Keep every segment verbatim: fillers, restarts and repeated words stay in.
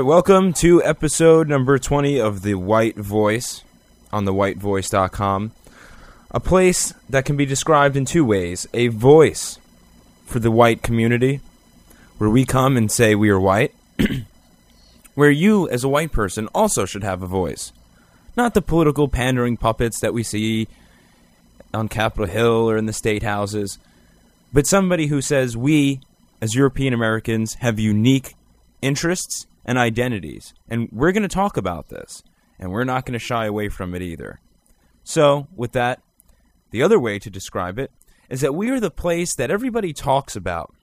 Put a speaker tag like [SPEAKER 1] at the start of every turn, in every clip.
[SPEAKER 1] welcome to episode number twenty of The White Voice on the white voice dot com. A place that can be described in two ways. A voice for the white community, where we come and say we are white, where you, as a white person, also should have a voice. Not the political pandering puppets that we see on Capitol Hill or in the state houses, but somebody who says we, as European Americans, have unique interests and identities. And we're going to talk about this, and we're not going to shy away from it either. So, with that, the other way to describe it is that we are the place that everybody talks about.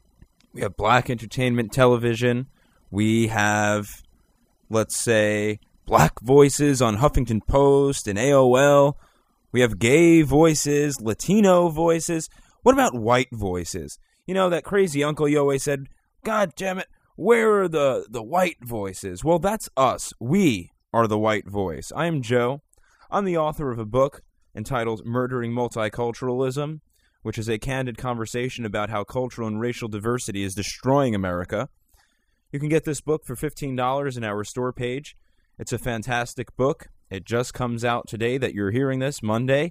[SPEAKER 1] We have black entertainment television. We have, let's say, black voices on Huffington Post and A O L. We have gay voices, Latino voices. What about white voices? You know, that crazy uncle you always said, God damn it, where are the, the white voices? Well, that's us. We are the white voice. I am Joe. I'm the author of a book entitled Murdering Multiculturalism, which is a candid conversation about how cultural and racial diversity is destroying America. You can get this book for fifteen dollars in our store page. It's a fantastic book. It just comes out today that you're hearing this, Monday.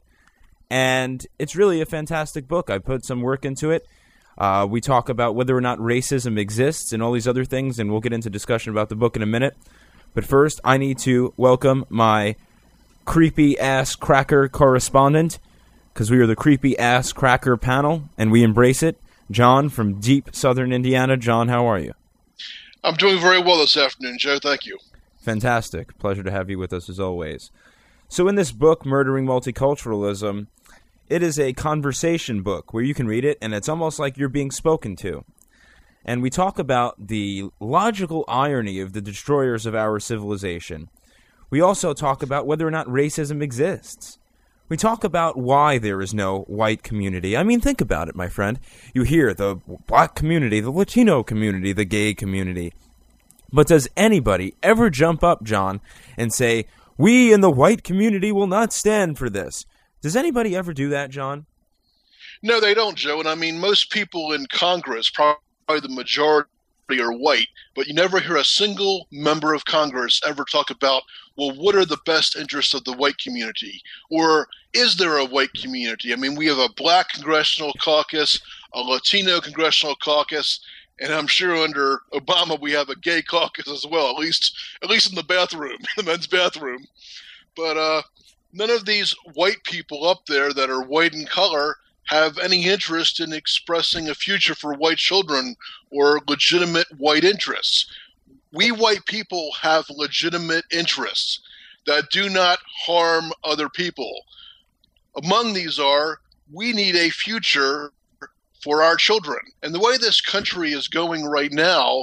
[SPEAKER 1] And it's really a fantastic book. I put some work into it. Uh, we talk about whether or not racism exists and all these other things, and we'll get into discussion about the book in a minute. But first, I need to welcome my creepy-ass cracker correspondent, because we are the creepy-ass cracker panel, and we embrace it. John from deep southern Indiana. John, how are you?
[SPEAKER 2] I'm doing very well this afternoon, Joe. Thank you.
[SPEAKER 1] Fantastic. Pleasure to have you with us as always. So in this book, Murdering Multiculturalism, it is a conversation book where you can read it, and it's almost like you're being spoken to. And we talk about the logical irony of the destroyers of our civilization. We also talk about whether or not racism exists. We talk about why there is no white community. I mean, think about it, my friend. You hear the black community, the Latino community, the gay community. But does anybody ever jump up, John, and say, we in the white community will not stand for this? Does anybody ever do that, John?
[SPEAKER 2] No, they don't, Joe. And I mean, most people in Congress, probably the majority, are white, but you never hear a single member of Congress ever talk about, well, what are the best interests of the white community? Or is there a white community? I mean, we have a black congressional caucus, a Latino congressional caucus, and I'm sure under Obama we have a gay caucus as well, at least at least in the bathroom, the men's bathroom. But uh, none of these white people up there that are white in color have any interest in expressing a future for white children or legitimate white interests. We white people have legitimate interests that do not harm other people. Among these are, we need a future for our children. And the way this country is going right now,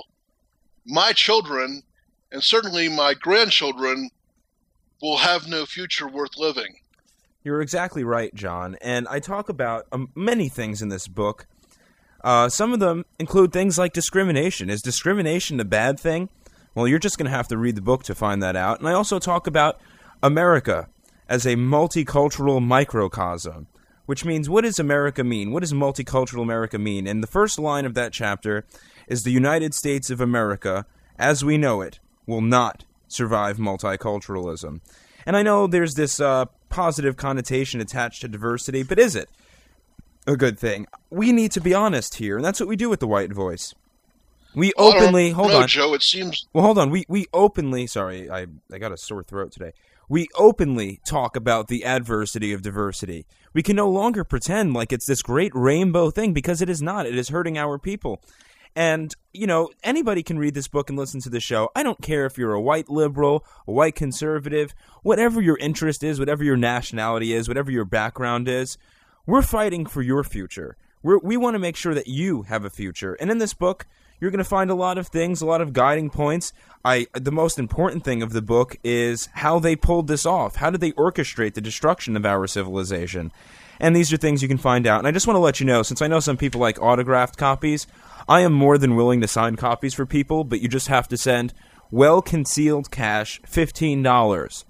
[SPEAKER 2] my children, and certainly my grandchildren, will have no future worth living.
[SPEAKER 1] You're exactly right, John. And I talk about um, many things in this book. Uh, some of them include things like discrimination. Is discrimination a bad thing? Well, you're just going to have to read the book to find that out. And I also talk about America as a multicultural microcosm, which means, what does America mean? What does multicultural America mean? And the first line of that chapter is, the United States of America, as we know it, will not survive multiculturalism. And I know there's this uh, positive connotation attached to diversity, but is it a good thing? We need to be honest here, and that's what we do with the White Voice. We
[SPEAKER 2] Well, I
[SPEAKER 1] openly,
[SPEAKER 2] don't
[SPEAKER 1] hold
[SPEAKER 2] know,
[SPEAKER 1] on.
[SPEAKER 2] Joe, it seems
[SPEAKER 1] Well, hold on. We we openly, sorry, I, I got a sore throat today. We openly talk about the adversity of diversity. We can no longer pretend like it's this great rainbow thing, because it is not. It is hurting our people. And, you know, anybody can read this book and listen to the show. I don't care if you're a white liberal, a white conservative, whatever your interest is, whatever your nationality is, whatever your background is. We're fighting for your future. We're, we want to make sure that you have a future. And in this book, you're going to find a lot of things, a lot of guiding points. I the most important thing of the book is how they pulled this off. How did they orchestrate the destruction of our civilization? And these are things you can find out. And I just want to let you know, since I know some people like autographed copies, I am more than willing to sign copies for people, but you just have to send well-concealed cash, fifteen dollars,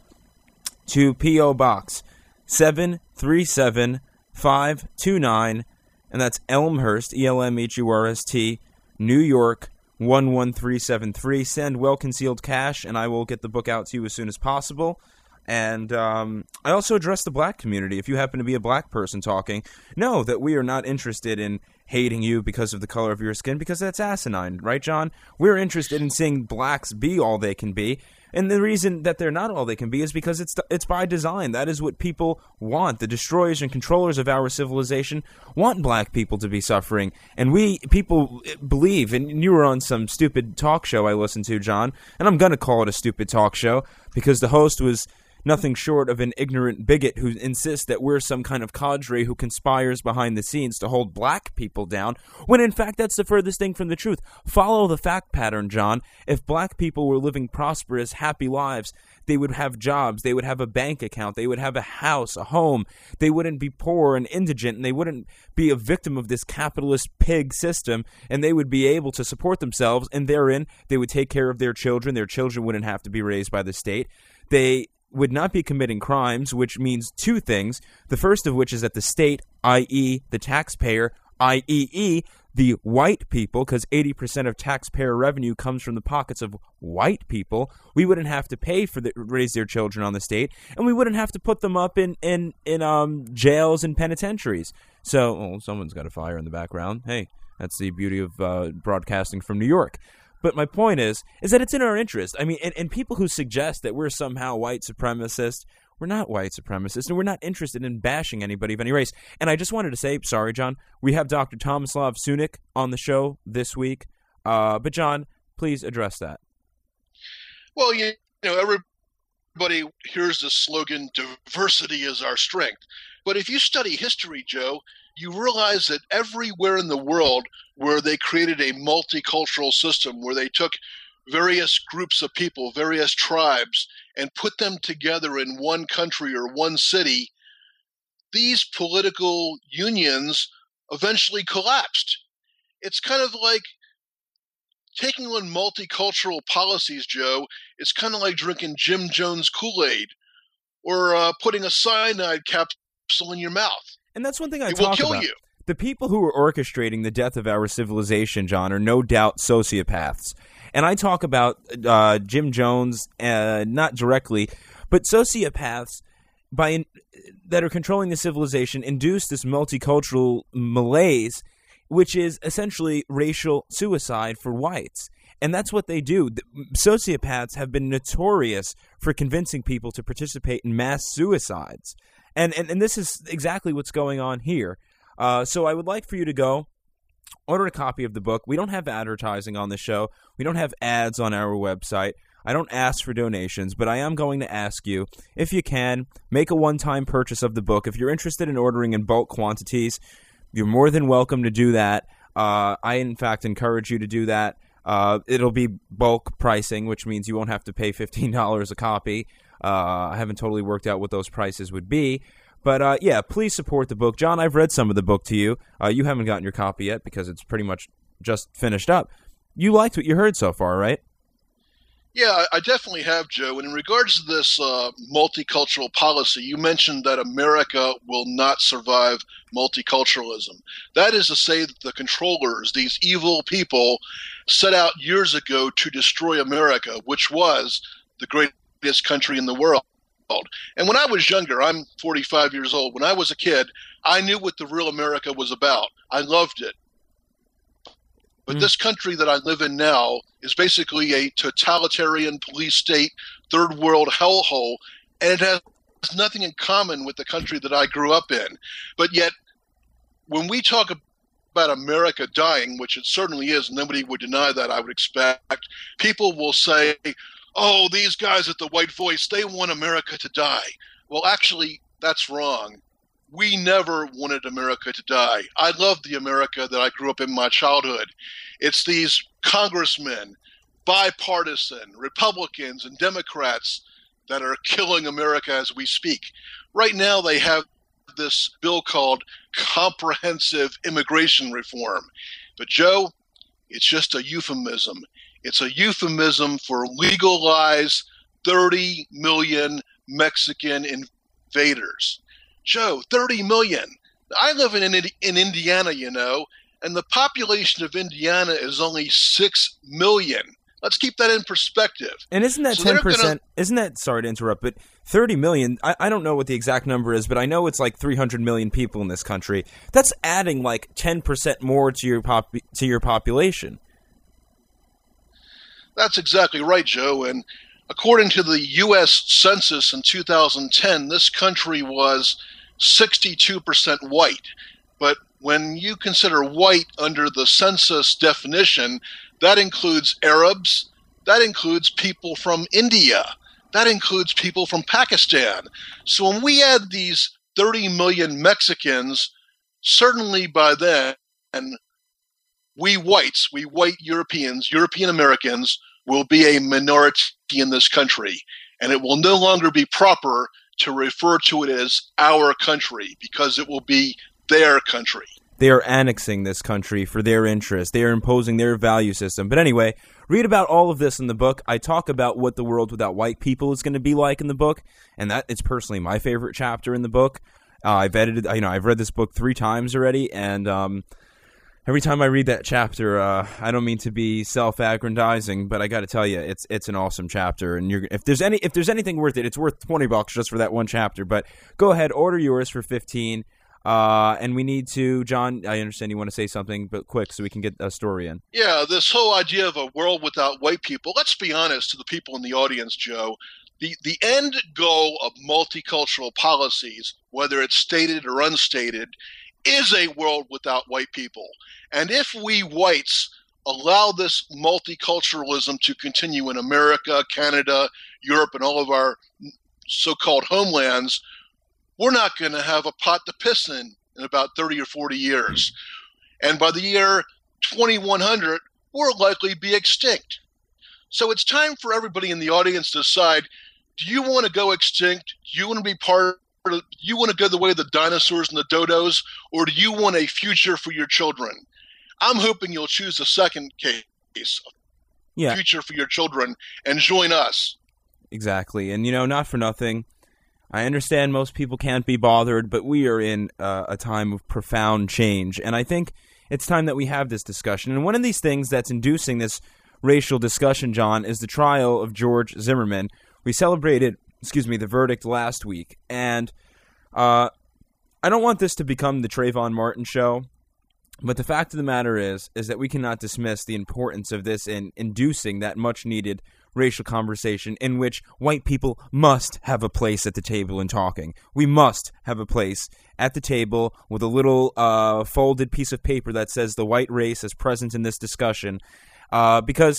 [SPEAKER 1] to P O. Box seven three seven five two nine, and that's Elmhurst, E L M H U R S T, New York, one one three seven three. Send well-concealed cash, and I will get the book out to you as soon as possible. And um, I also address the black community. If you happen to be a black person talking, know that we are not interested in hating you because of the color of your skin, because that's asinine, right, John? We're interested in seeing blacks be all they can be. And the reason that they're not all they can be is because it's it's by design. That is what people want. The destroyers and controllers of our civilization want black people to be suffering. And we, people believe, and you were on some stupid talk show I listened to, John, and I'm going to call it a stupid talk show because the host was nothing short of an ignorant bigot who insists that we're some kind of cadre who conspires behind the scenes to hold black people down, when in fact that's the furthest thing from the truth. Follow the fact pattern, John. If black people were living prosperous, happy lives, they would have jobs, they would have a bank account, they would have a house, a home, they wouldn't be poor and indigent, and they wouldn't be a victim of this capitalist pig system, and they would be able to support themselves, and therein they would take care of their children, their children wouldn't have to be raised by the state. They would not be committing crimes, which means two things. The first of which is that the state, that is the taxpayer, that is the white people, because eighty percent of taxpayer revenue comes from the pockets of white people, we wouldn't have to pay for the, raise their children on the state, and we wouldn't have to put them up in, in, in um jails and penitentiaries. So, well, someone's got a fire in the background. Hey, that's the beauty of uh, broadcasting from New York. But my point is, is that it's in our interest. I mean, and, and people who suggest that we're somehow white supremacists, we're not white supremacists, and we're not interested in bashing anybody of any race. And I just wanted to say, sorry, John, we have Doctor Tomislav Sunic on the show this week. Uh, but, John, please address that.
[SPEAKER 2] Well, you know, everybody hears the slogan, diversity is our strength. But if you study history, Joe, you realize that everywhere in the world where they created a multicultural system, where they took various groups of people, various tribes, and put them together in one country or one city, these political unions eventually collapsed. It's kind of like taking on multicultural policies, Joe. It's kind of like drinking Jim Jones Kool-Aid or uh, putting a cyanide capsule in your mouth.
[SPEAKER 1] And that's one thing I
[SPEAKER 2] it
[SPEAKER 1] talk
[SPEAKER 2] will kill
[SPEAKER 1] about.
[SPEAKER 2] You.
[SPEAKER 1] The people who are orchestrating the death of our civilization, John, are no doubt sociopaths. And I talk about uh, Jim Jones, uh, not directly, but sociopaths by in, that are controlling the civilization induce this multicultural malaise, which is essentially racial suicide for whites. And that's what they do. The, sociopaths have been notorious for convincing people to participate in mass suicides. And, and and this is exactly what's going on here. Uh, so I would like for you to go, order a copy of the book. We don't have advertising on the show. We don't have ads on our website. I don't ask for donations, but I am going to ask you, if you can, make a one-time purchase of the book. If you're interested in ordering in bulk quantities, you're more than welcome to do that. Uh, I, in fact, encourage you to do that. Uh, it'll be bulk pricing, which means you won't have to pay fifteen dollars a copy. Uh, I haven't totally worked out what those prices would be. But, uh, yeah, please support the book. John, I've read some of the book to you. Uh, you haven't gotten your copy yet because it's pretty much just finished up. You liked what you heard so far, right?
[SPEAKER 2] Yeah, I definitely have, Joe. And in regards to this uh, multicultural policy, you mentioned that America will not survive multiculturalism. That is to say that the controllers, these evil people, set out years ago to destroy America, which was the greatest country in the world. And when I was younger, I'm forty-five years old, when I was a kid, I knew what the real America was about. I loved it. But mm. this country that I live in now is basically a totalitarian police state, third world hellhole, and it has nothing in common with the country that I grew up in. But yet, when we talk about America dying, which it certainly is, nobody would deny that, I would expect, people will say, oh, these guys at the White Voice, they want America to die. Well, actually, that's wrong. We never wanted America to die. I love the America that I grew up in my childhood. It's these congressmen, bipartisan, Republicans and Democrats that are killing America as we speak. Right now, they have this bill called Comprehensive Immigration Reform. But, Joe, it's just a euphemism. It's a euphemism for legalize thirty million Mexican invaders. Joe, thirty million. I live in in Indiana, you know, and the population of Indiana is only six million. Let's keep that in perspective.
[SPEAKER 1] And isn't that
[SPEAKER 2] So
[SPEAKER 1] ten
[SPEAKER 2] they're
[SPEAKER 1] percent?
[SPEAKER 2] gonna-
[SPEAKER 1] Isn't that, sorry to interrupt, but thirty million, I, I don't know what the exact number is, but I know it's like three hundred million people in this country. That's adding like ten percent more to your pop, to your population.
[SPEAKER 2] That's exactly right, Joe. And according to the U S Census in two thousand ten, this country was sixty-two percent white. But when you consider white under the census definition, that includes Arabs, that includes people from India, that includes people from Pakistan. So when we add these thirty million Mexicans, certainly by then, we whites, we white Europeans, European Americans, will be a minority in this country. And it will no longer be proper to refer to it as our country, because it will be their country.
[SPEAKER 1] They are annexing this country for their interest. They are imposing their value system. But anyway, read about all of this in the book. I talk about what the world without white people is going to be like in the book, and that is personally my favorite chapter in the book. Uh, I've edited, you know, I've read this book three times already, and um, every time I read that chapter, uh, I don't mean to be self-aggrandizing, but I got to tell you, it's it's an awesome chapter. And you're, if there's any if there's anything worth it, it's worth twenty bucks just for that one chapter. But go ahead, order yours for fifteen. Uh, and we need to, John, I understand you want to say something, but quick so we can get a story in.
[SPEAKER 2] Yeah, this whole idea of a world without white people, let's be honest to the people in the audience, Joe. The, the end goal of multicultural policies, whether it's stated or unstated, is a world without white people. And if we whites allow this multiculturalism to continue in America, Canada, Europe, and all of our so-called homelands, we're not going to have a pot to piss in in about thirty or forty years. And by the year twenty-one hundred, we'll likely be extinct. So it's time for everybody in the audience to decide, do you want to go extinct? Do you want to be part of, do you want to go the way of the dinosaurs and the dodos? Or do you want a future for your children? I'm hoping you'll choose the second case,
[SPEAKER 1] Yeah,
[SPEAKER 2] future for your children, and join us.
[SPEAKER 1] exactly. And, you know, not for nothing, I understand most people can't be bothered, but we are in uh, a time of profound change, and I think it's time that we have this discussion. And one of these things that's inducing this racial discussion, John, is the trial of George Zimmerman. We celebrated, excuse me, the verdict last week, and uh, I don't want this to become the Trayvon Martin show, but the fact of the matter is, is that we cannot dismiss the importance of this in inducing that much-needed racial conversation in which white people must have a place at the table in talking. We must have a place at the table with a little uh, folded piece of paper that says the white race is present in this discussion, uh, because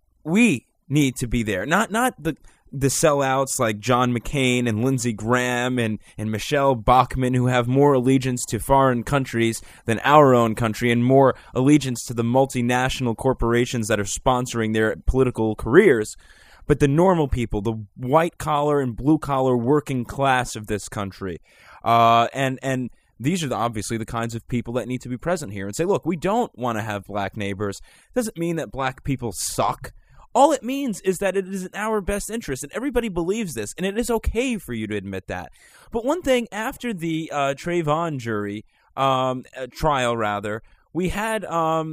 [SPEAKER 1] we need to be there. Not not the the sellouts like John McCain and Lindsey Graham and, and Michelle Bachmann, who have more allegiance to foreign countries than our own country and more allegiance to the multinational corporations that are sponsoring their political careers. But the normal people, the white-collar and blue-collar working class of this country. Uh, and, and these are the, obviously the kinds of people that need to be present here and say, look, we don't want to have black neighbors. Doesn't mean that black people suck. All it means is that it is in our best interest, and everybody believes this, and it is okay for you to admit that. But one thing, after the uh, Trayvon jury, um, uh, trial rather, we had um,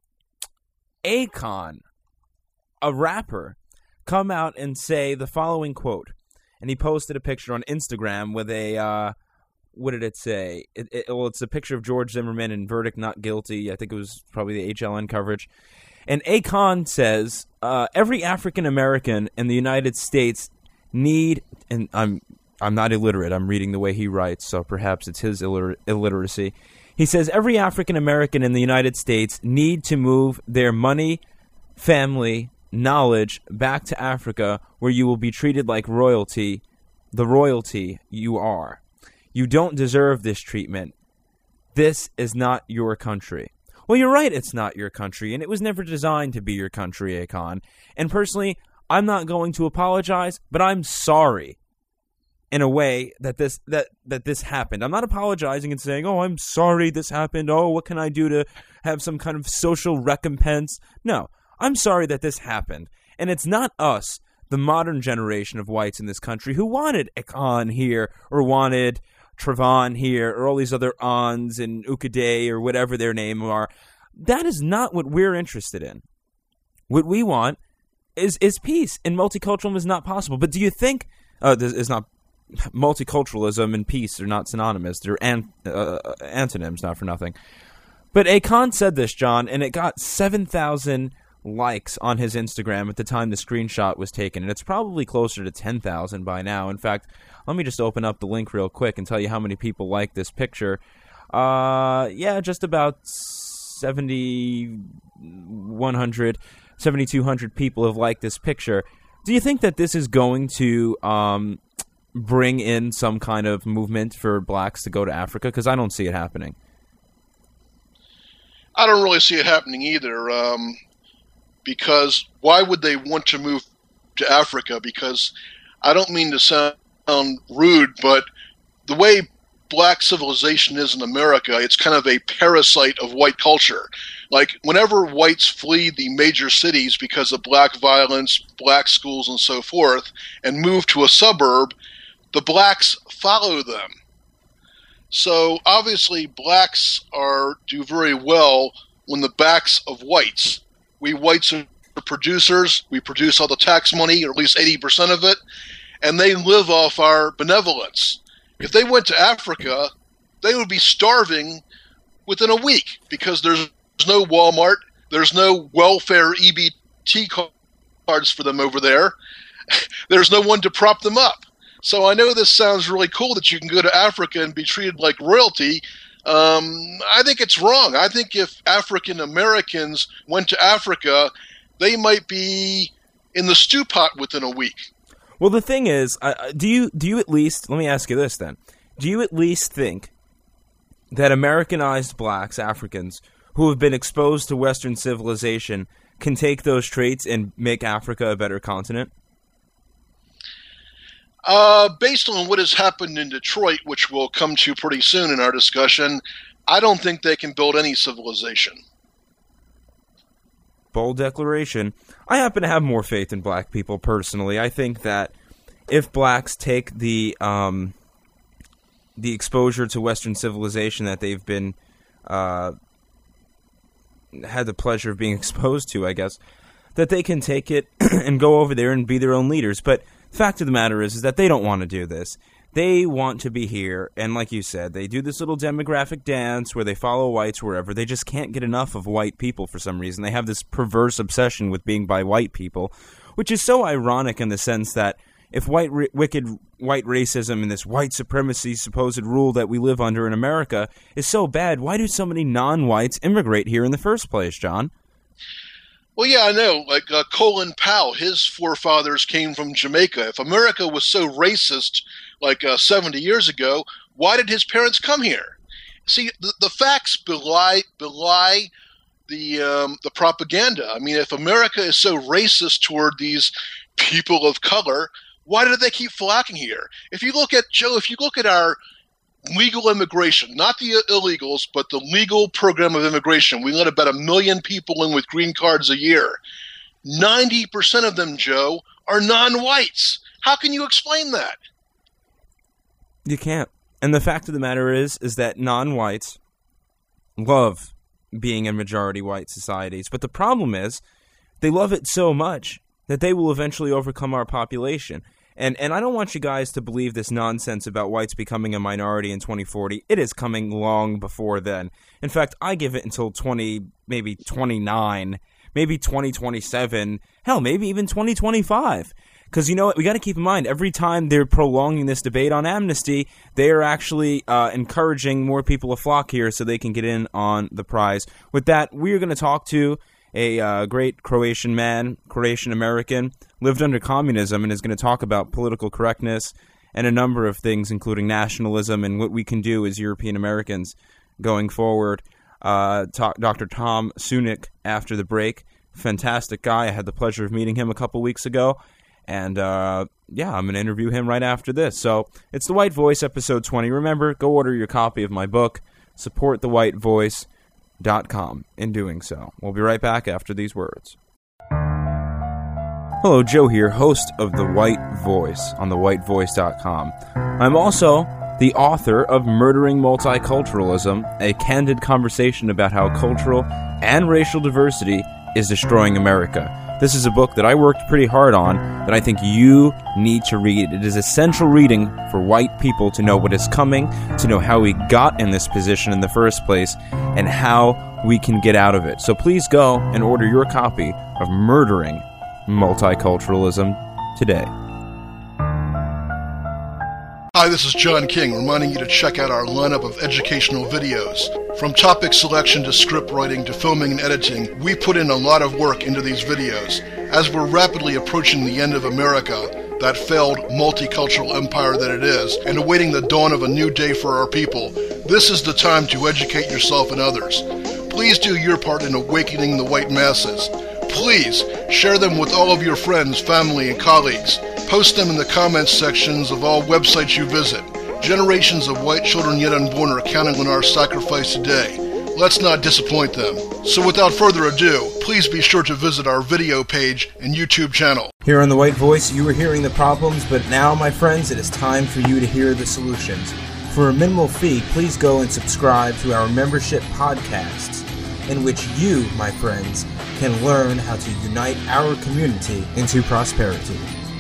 [SPEAKER 1] Akon, a rapper, come out and say the following quote, and he posted a picture on Instagram with a, uh, what did it say? It, it, well, it's a picture of George Zimmerman in verdict not guilty. I think it was probably the H L N coverage. And Akon says, uh, every African-American in the United States need, and I'm I'm not illiterate, I'm reading the way he writes, so perhaps it's his illiter- illiteracy. He says, every African-American in the United States need to move their money, family, knowledge back to Africa, where you will be treated like royalty, the royalty you are. You don't deserve this treatment. This is not your country. Well, you're right, it's not your country, and it was never designed to be your country, Akon. And personally, I'm not going to apologize, but I'm sorry in a way that this that, that this happened. I'm not apologizing and saying, oh, I'm sorry this happened. Oh, what can I do to have some kind of social recompense? No, I'm sorry that this happened. And it's not us, the modern generation of whites in this country, who wanted Akon here or wanted Trayvon here, or all these other Ons and Ukade or whatever their name are. that is not what we're interested in. What we want is is peace, and multiculturalism is not possible. But do you think uh, this is not multiculturalism and peace are not synonymous? They're an, uh, antonyms, not for nothing. But Akon said this, John, and it got seven thousand likes on his Instagram at the time the screenshot was taken, and it's probably closer to ten thousand by now. In fact, let me just open up the link real quick and tell you how many people like this picture. Uh, yeah, just about seventy-one hundred, seventy-two hundred people have liked this picture. Do you think that this is going to um, bring in some kind of movement for blacks to go to Africa? Because I don't see it happening.
[SPEAKER 2] I don't really see it happening either, um, because why would they want to move to Africa? Because I don't mean to sound rude, but the way black civilization is in America, it's kind of a parasite of white culture. Like, whenever whites flee the major cities because of black violence, black schools, and so forth, and move to a suburb, the blacks follow them. So obviously blacks are do very well on the backs of whites. We whites are producers. We produce all the tax money, or at least eighty percent of it, and they live off our benevolence. If they went to Africa, they would be starving within a week because there's no Walmart, there's no welfare E B T cards for them over there. There's no one to prop them up. So I know this sounds really cool that you can go to Africa and be treated like royalty. Um, I think it's wrong. I think if African Americans went to Africa, they might be in the stew pot within a week.
[SPEAKER 1] Well, the thing is, uh, do you do you at least, let me ask you this then, do you at least think that Americanized blacks, Africans, who have been exposed to Western civilization, can take those traits and make Africa a better continent?
[SPEAKER 2] Uh, based on what has happened in Detroit, which we'll come to pretty soon in our discussion, I don't think they can build any civilization.
[SPEAKER 1] Bold declaration. I happen to have more faith in black people personally. I think that if blacks take the um, the exposure to Western civilization that they've been uh, had the pleasure of being exposed to, I guess, that they can take it and go over there and be their own leaders. But the fact of the matter is, is that they don't want to do this. They want to be here, and like you said, they do this little demographic dance where they follow whites wherever. They just can't get enough of white people for some reason. They have this perverse obsession with being by white people, which is so ironic in the sense that if white wicked white racism and this white supremacy supposed rule that we live under in America is so bad, why do so many non-whites immigrate here in the first place, John?
[SPEAKER 2] Well, yeah, I know. Like uh, Colin Powell, his forefathers came from Jamaica. If America was so racist like uh, seventy years ago, why did his parents come here? See, the, the facts belie belie the um, the propaganda. I mean, if America is so racist toward these people of color, why do they keep flocking here? If you look at, Joe, if you look at our legal immigration, not the illegals, but the legal program of immigration, we let about a million people in with green cards a year. ninety percent of them, Joe, are non-whites. How can you explain that?
[SPEAKER 1] You can't. And the fact of the matter is, is that non-whites love being in majority white societies. But the problem is, they love it so much that they will eventually overcome our population. And and I don't want you guys to believe this nonsense about whites becoming a minority in twenty forty. It is coming long before then. In fact, I give it until twenty, maybe twenty-nine, maybe twenty twenty-seven, hell, maybe even twenty twenty-five. Because, you know what, we got to keep in mind, every time they're prolonging this debate on amnesty, they are actually uh, encouraging more people to flock here so they can get in on the prize. With that, we are going to talk to a uh, great Croatian man, Croatian American, lived under communism and is going to talk about political correctness and a number of things, including nationalism and what we can do as European Americans going forward. Uh, talk, Doctor Tom Sunic after the break. Fantastic guy. I had the pleasure of meeting him a couple weeks ago. And, uh, yeah, I'm going to interview him right after this. So, it's The White Voice, episode twenty. Remember, go order your copy of my book, support the white voice dot com in doing so. We'll be right back after these words. Hello, Joe here, host of The White Voice on the white voice dot com. I'm also the author of Murdering Multiculturalism, a candid conversation about how cultural and racial diversity is destroying America. This is a book that I worked pretty hard on that I think you need to read. It is essential reading for white people to know what is coming, to know how we got in this position in the first place, and how we can get out of it. So please go and order your copy of Murdering Multiculturalism today.
[SPEAKER 2] Hi, this is John King, reminding you to check out our lineup of educational videos. From topic selection to script writing to filming and editing, we put in a lot of work into these videos. As we're rapidly approaching the end of America, that failed multicultural empire that it is, and awaiting the dawn of a new day for our people, this is the time to educate yourself and others. Please do your part in awakening the white masses. Please share them with all of your friends, family, and colleagues. Post them in the comments sections of all websites you visit. Generations of white children yet unborn are counting on our sacrifice today. Let's not disappoint them. So without further ado, please be sure to visit our video page and YouTube channel.
[SPEAKER 1] Here on The White Voice, you were hearing the problems, but now, my friends, it is time for you to hear the solutions. For a minimal fee, please go and subscribe to our membership podcasts, in which you, my friends, can learn how to unite our community into prosperity.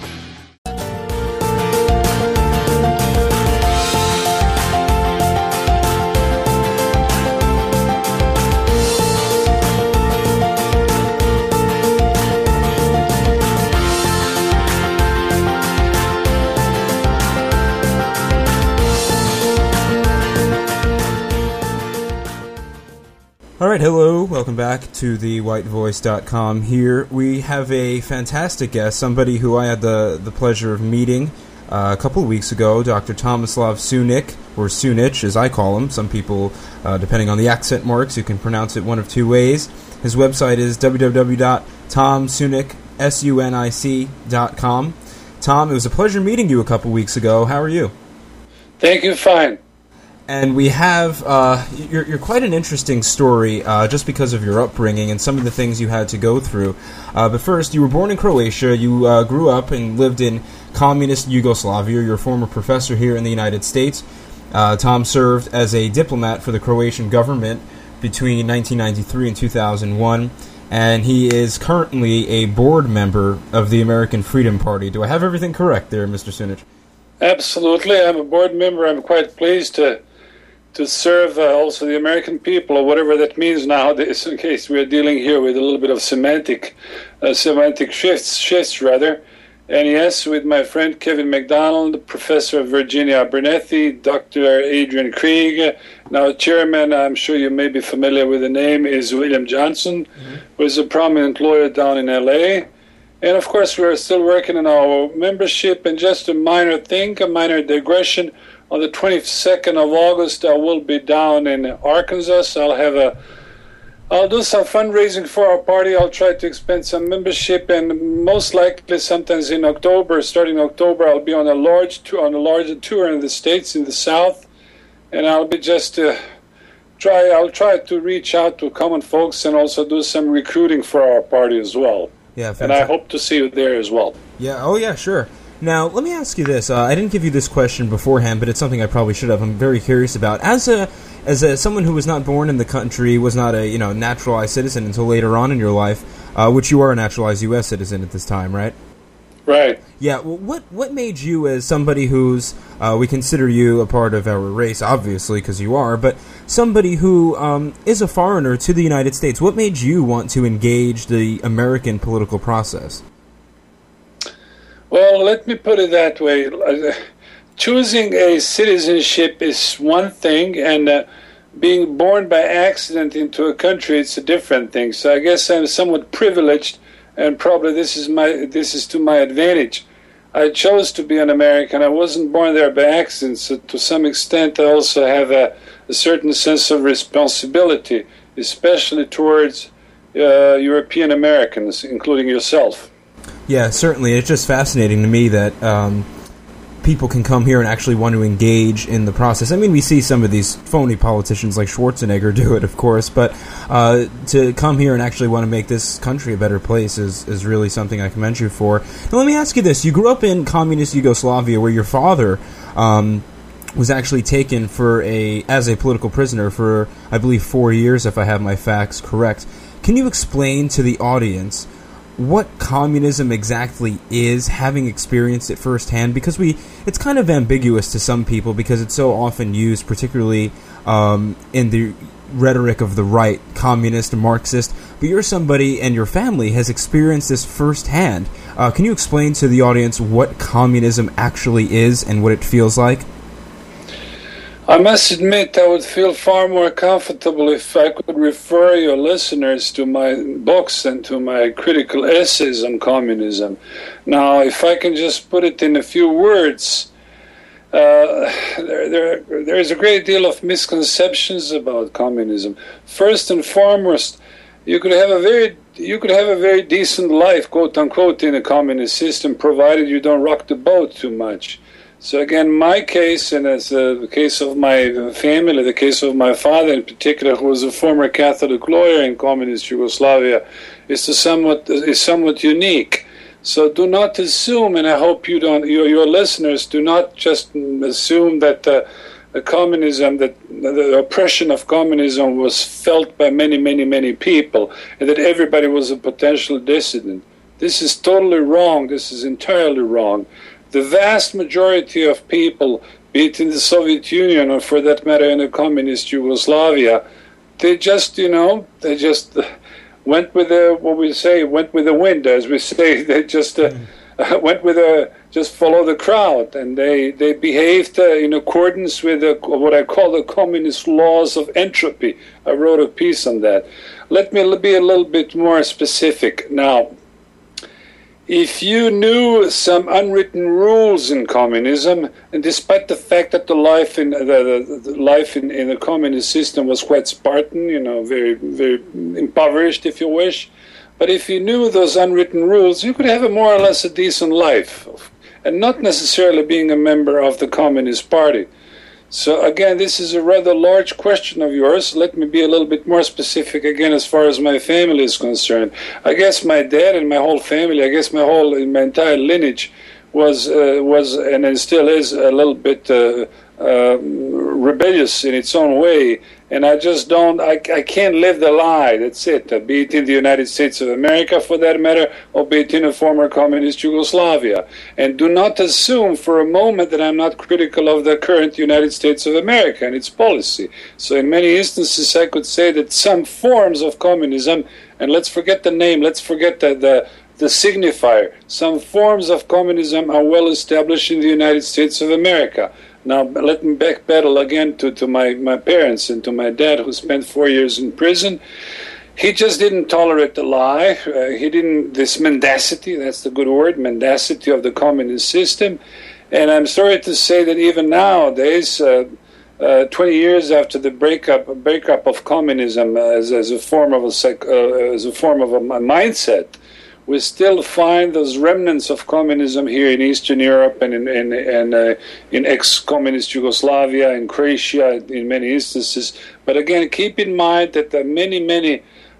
[SPEAKER 1] Alright, hello, welcome back to the white voice dot com. Here we have a fantastic guest, somebody who I had the, the pleasure of meeting uh, a couple of weeks ago, Doctor Tomislav Sunic, or Sunic as I call him. Some people, uh, depending on the accent marks, you can pronounce it one of two ways. His website is w w w dot tom sunic dot com. Tom, it was a pleasure meeting you a couple weeks ago. How are you?
[SPEAKER 3] Thank you, fine.
[SPEAKER 1] And we have, uh, you're, you're quite an interesting story, uh, just because of your upbringing and some of the things you had to go through. Uh, but first, you were born in Croatia, you uh, grew up and lived in communist Yugoslavia, you're a former professor here in the United States. Uh, Tom served as a diplomat for the Croatian government between nineteen ninety-three and two thousand one, and he is currently a board member of the American Freedom Party. Do I have everything correct there, Mister Sunic?
[SPEAKER 3] Absolutely. I'm a board member. I'm quite pleased to to serve uh, also the American people, or whatever that means nowadays, in case we're dealing here with a little bit of semantic uh, semantic shifts, shifts rather. And yes, with my friend Kevin McDonald, Professor Virginia Abernethy, Doctor Adrian Krieg. Now, Chairman, I'm sure you may be familiar with the name, is William Johnson, mm-hmm. who is a prominent lawyer down in L A. And, of course, we're still working on our membership. And just a minor thing, a minor digression, on the twenty-second of August, I will be down in Arkansas. So I'll have a, I'll do some fundraising for our party. I'll try to expand some membership, and most likely, sometimes in October, starting October, I'll be on a large tour, on a larger tour in the states, in the South, and I'll be just uh, try. I'll try to reach out to common folks and also do some recruiting for our party as well.
[SPEAKER 1] Yeah, fantastic.
[SPEAKER 3] And I hope to see you there as well.
[SPEAKER 1] Yeah. Oh, yeah. Sure. Now, let me ask you this. Uh, I didn't give you this question beforehand, but it's something I probably should have. I'm very curious about. As a as a someone who was not born in the country, was not a you know naturalized citizen until later on in your life, uh, which you are a naturalized U S citizen at this time, right?
[SPEAKER 3] Right.
[SPEAKER 1] Yeah. Well, what what made you, as somebody who's uh, we consider you a part of our race, obviously, because you are, but somebody who um, is a foreigner to the United States, what made you want to engage the American political process?
[SPEAKER 3] Well, let me put it that way. Choosing a citizenship is one thing, and uh, being born by accident into a country, it's a different thing. So I guess I'm somewhat privileged, and probably this is my this is to my advantage. I chose to be an American. I wasn't born there by accident, so to some extent I also have a, a certain sense of responsibility, especially towards uh, European Americans, including yourself.
[SPEAKER 1] Yeah, certainly. It's just fascinating to me that um, people can come here and actually want to engage in the process. I mean, we see some of these phony politicians like Schwarzenegger do it, of course, but uh, to come here and actually want to make this country a better place is, is really something I commend you for. Now, let me ask you this. You grew up in communist Yugoslavia where your father um, was actually taken for a as a political prisoner for, I believe, four years, if I have my facts correct. Can you explain to the audience what communism exactly is, having experienced it firsthand? Because we, it's kind of ambiguous to some people because it's so often used, particularly um, in the rhetoric of the right, communist and Marxist. But you're somebody, and your family has experienced this firsthand. Uh, can you explain to the audience what communism actually is and what it feels like?
[SPEAKER 3] I must admit I would feel far more comfortable if I could refer your listeners to my books and to my critical essays on communism. Now, if I can just put it in a few words, uh, there, there, there is a great deal of misconceptions about communism. First and foremost, you could have a very you could have a very decent life, quote unquote, in a communist system, provided you don't rock the boat too much. So again, my case, and as uh, the case of my family, the case of my father in particular, who was a former Catholic lawyer in communist Yugoslavia, is somewhat is somewhat unique. So do not assume, and I hope you don't, your, your listeners do not just assume that uh, the communism, that the oppression of communism was felt by many, many, many people, and that everybody was a potential dissident. This is totally wrong. This is entirely wrong. The vast majority of people, be it in the Soviet Union or for that matter in the communist Yugoslavia, they just, you know, they just went with the, what we say, went with the wind, as we say. They just uh, mm. went with a, just follow the crowd, and they, they behaved uh, in accordance with the, what I call the communist laws of entropy. I wrote a piece on that. Let me be a little bit more specific now. If you knew some unwritten rules in communism, and despite the fact that the life in the, the, the life in, in the communist system was quite Spartan, you know, very very impoverished, if you wish, but if you knew those unwritten rules, you could have a more or less a decent life, and not necessarily being a member of the Communist Party. So again, this is a rather large question of yours. Let me be a little bit more specific again as far as my family is concerned. I guess my dad and my whole family, I guess my whole, my entire lineage was, uh, was and it still is a little bit uh, uh, rebellious in its own way. And I just don't, I, I can't live the lie, that's it. Uh, be it in the United States of America, for that matter, or be it in a former communist Yugoslavia. And do not assume for a moment that I'm not critical of the current United States of America and its policy. So in many instances I could say that some forms of communism, and let's forget the name, let's forget the, the, the signifier, some forms of communism are well established in the United States of America. Now, let me backpedal again to, to my, my parents and to my dad, who spent four years in prison. He just didn't tolerate the lie. Uh, he didn't, this mendacity, that's the good word, mendacity of the communist system. And I'm sorry to say that even nowadays, uh, uh, twenty years after the breakup breakup of communism as, as a form of a psych, uh, as a form of a mindset, we still find those remnants of communism here in Eastern Europe and in in, in, uh, in ex-communist Yugoslavia and Croatia in many instances. But again, keep in mind that there are many, many,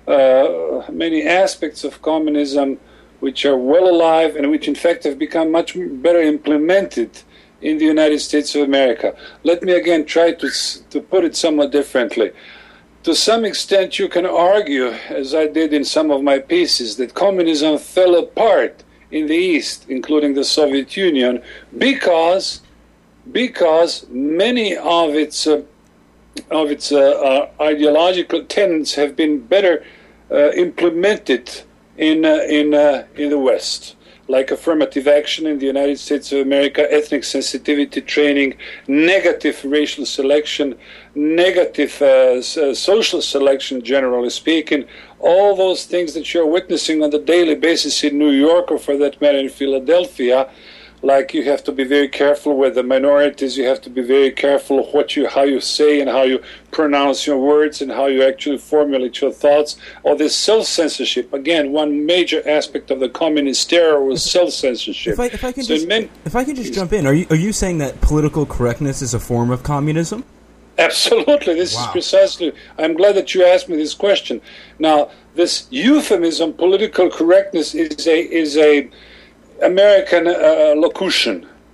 [SPEAKER 3] uh, many aspects of communism which are well alive and which in fact have become much better implemented in the United States of America. Let me again try to to put it somewhat differently. To some extent, you can argue, as I did in some of my pieces, that communism fell apart in the East, including the Soviet Union, because because many of its uh, of its uh, uh, ideological tenets have been better uh, implemented in uh, in uh, in the West, like affirmative action in the United States of America, ethnic sensitivity training, negative racial selection, negative uh, social selection, generally speaking, all those things that you're witnessing on a daily basis in New York, or for that matter in Philadelphia. Like, you have to be very careful with the minorities, you have to be very careful what you, how you say and how you pronounce your words and how you actually formulate your thoughts. All this self-censorship, again, one major aspect of the communist era was self-censorship.
[SPEAKER 1] If I, if I can so just, men, if I can just jump in, are you, are you saying that political correctness is a form of communism?
[SPEAKER 3] Absolutely. This wow. is precisely, I'm glad that you asked me this question. Now, this euphemism, political correctness, is a is a American uh, locution.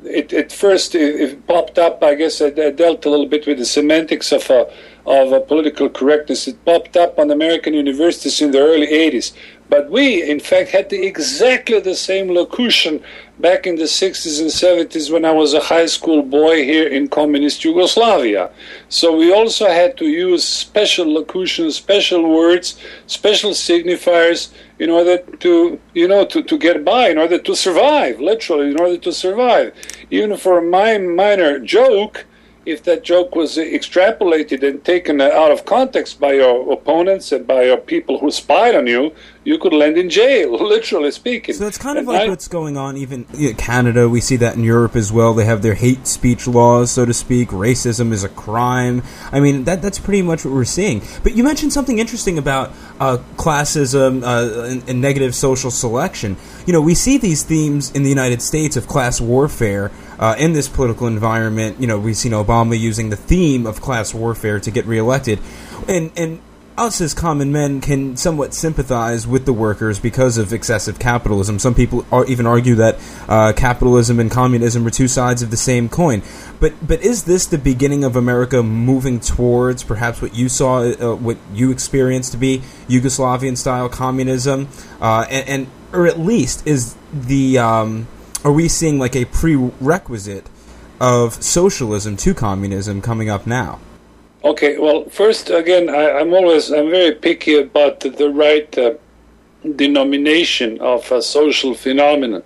[SPEAKER 3] it at first it, it popped up. I guess I, I dealt a little bit with the semantics of uh, of uh, political correctness. It popped up on American universities in the early eighties. But we, in fact, had the, exactly the same locution back in the sixties and seventies when I was a high school boy here in communist Yugoslavia. So we also had to use special locutions, special words, special signifiers in order to, you know, to, to get by, in order to survive, literally, in order to survive. Even for my minor joke, if that joke was extrapolated and taken out of context by your opponents and by your people who spied on you, you could land in jail, literally speaking.
[SPEAKER 1] So it's kind of
[SPEAKER 3] and
[SPEAKER 1] like
[SPEAKER 3] I,
[SPEAKER 1] what's going on even in Canada. We see that in Europe as well. They have their hate speech laws, so to speak. Racism is a crime. I mean, that that's pretty much what we're seeing. But you mentioned something interesting about uh, classism uh, and, and negative social selection. You know, we see these themes in the United States of class warfare uh, in this political environment. You know, we've seen Obama using the theme of class warfare to get reelected. And, and us as common men can somewhat sympathize with the workers because of excessive capitalism. Some people are, even argue that uh, capitalism and communism are two sides of the same coin. But but is this the beginning of America moving towards perhaps what you saw, uh, what you experienced to be Yugoslavian-style communism? Uh, and, and or at least is the um, are we seeing like a prerequisite of socialism to communism coming up now?
[SPEAKER 3] Okay, well, first, again, I, I'm always, I'm very picky about the, the right uh, denomination of a social phenomenon.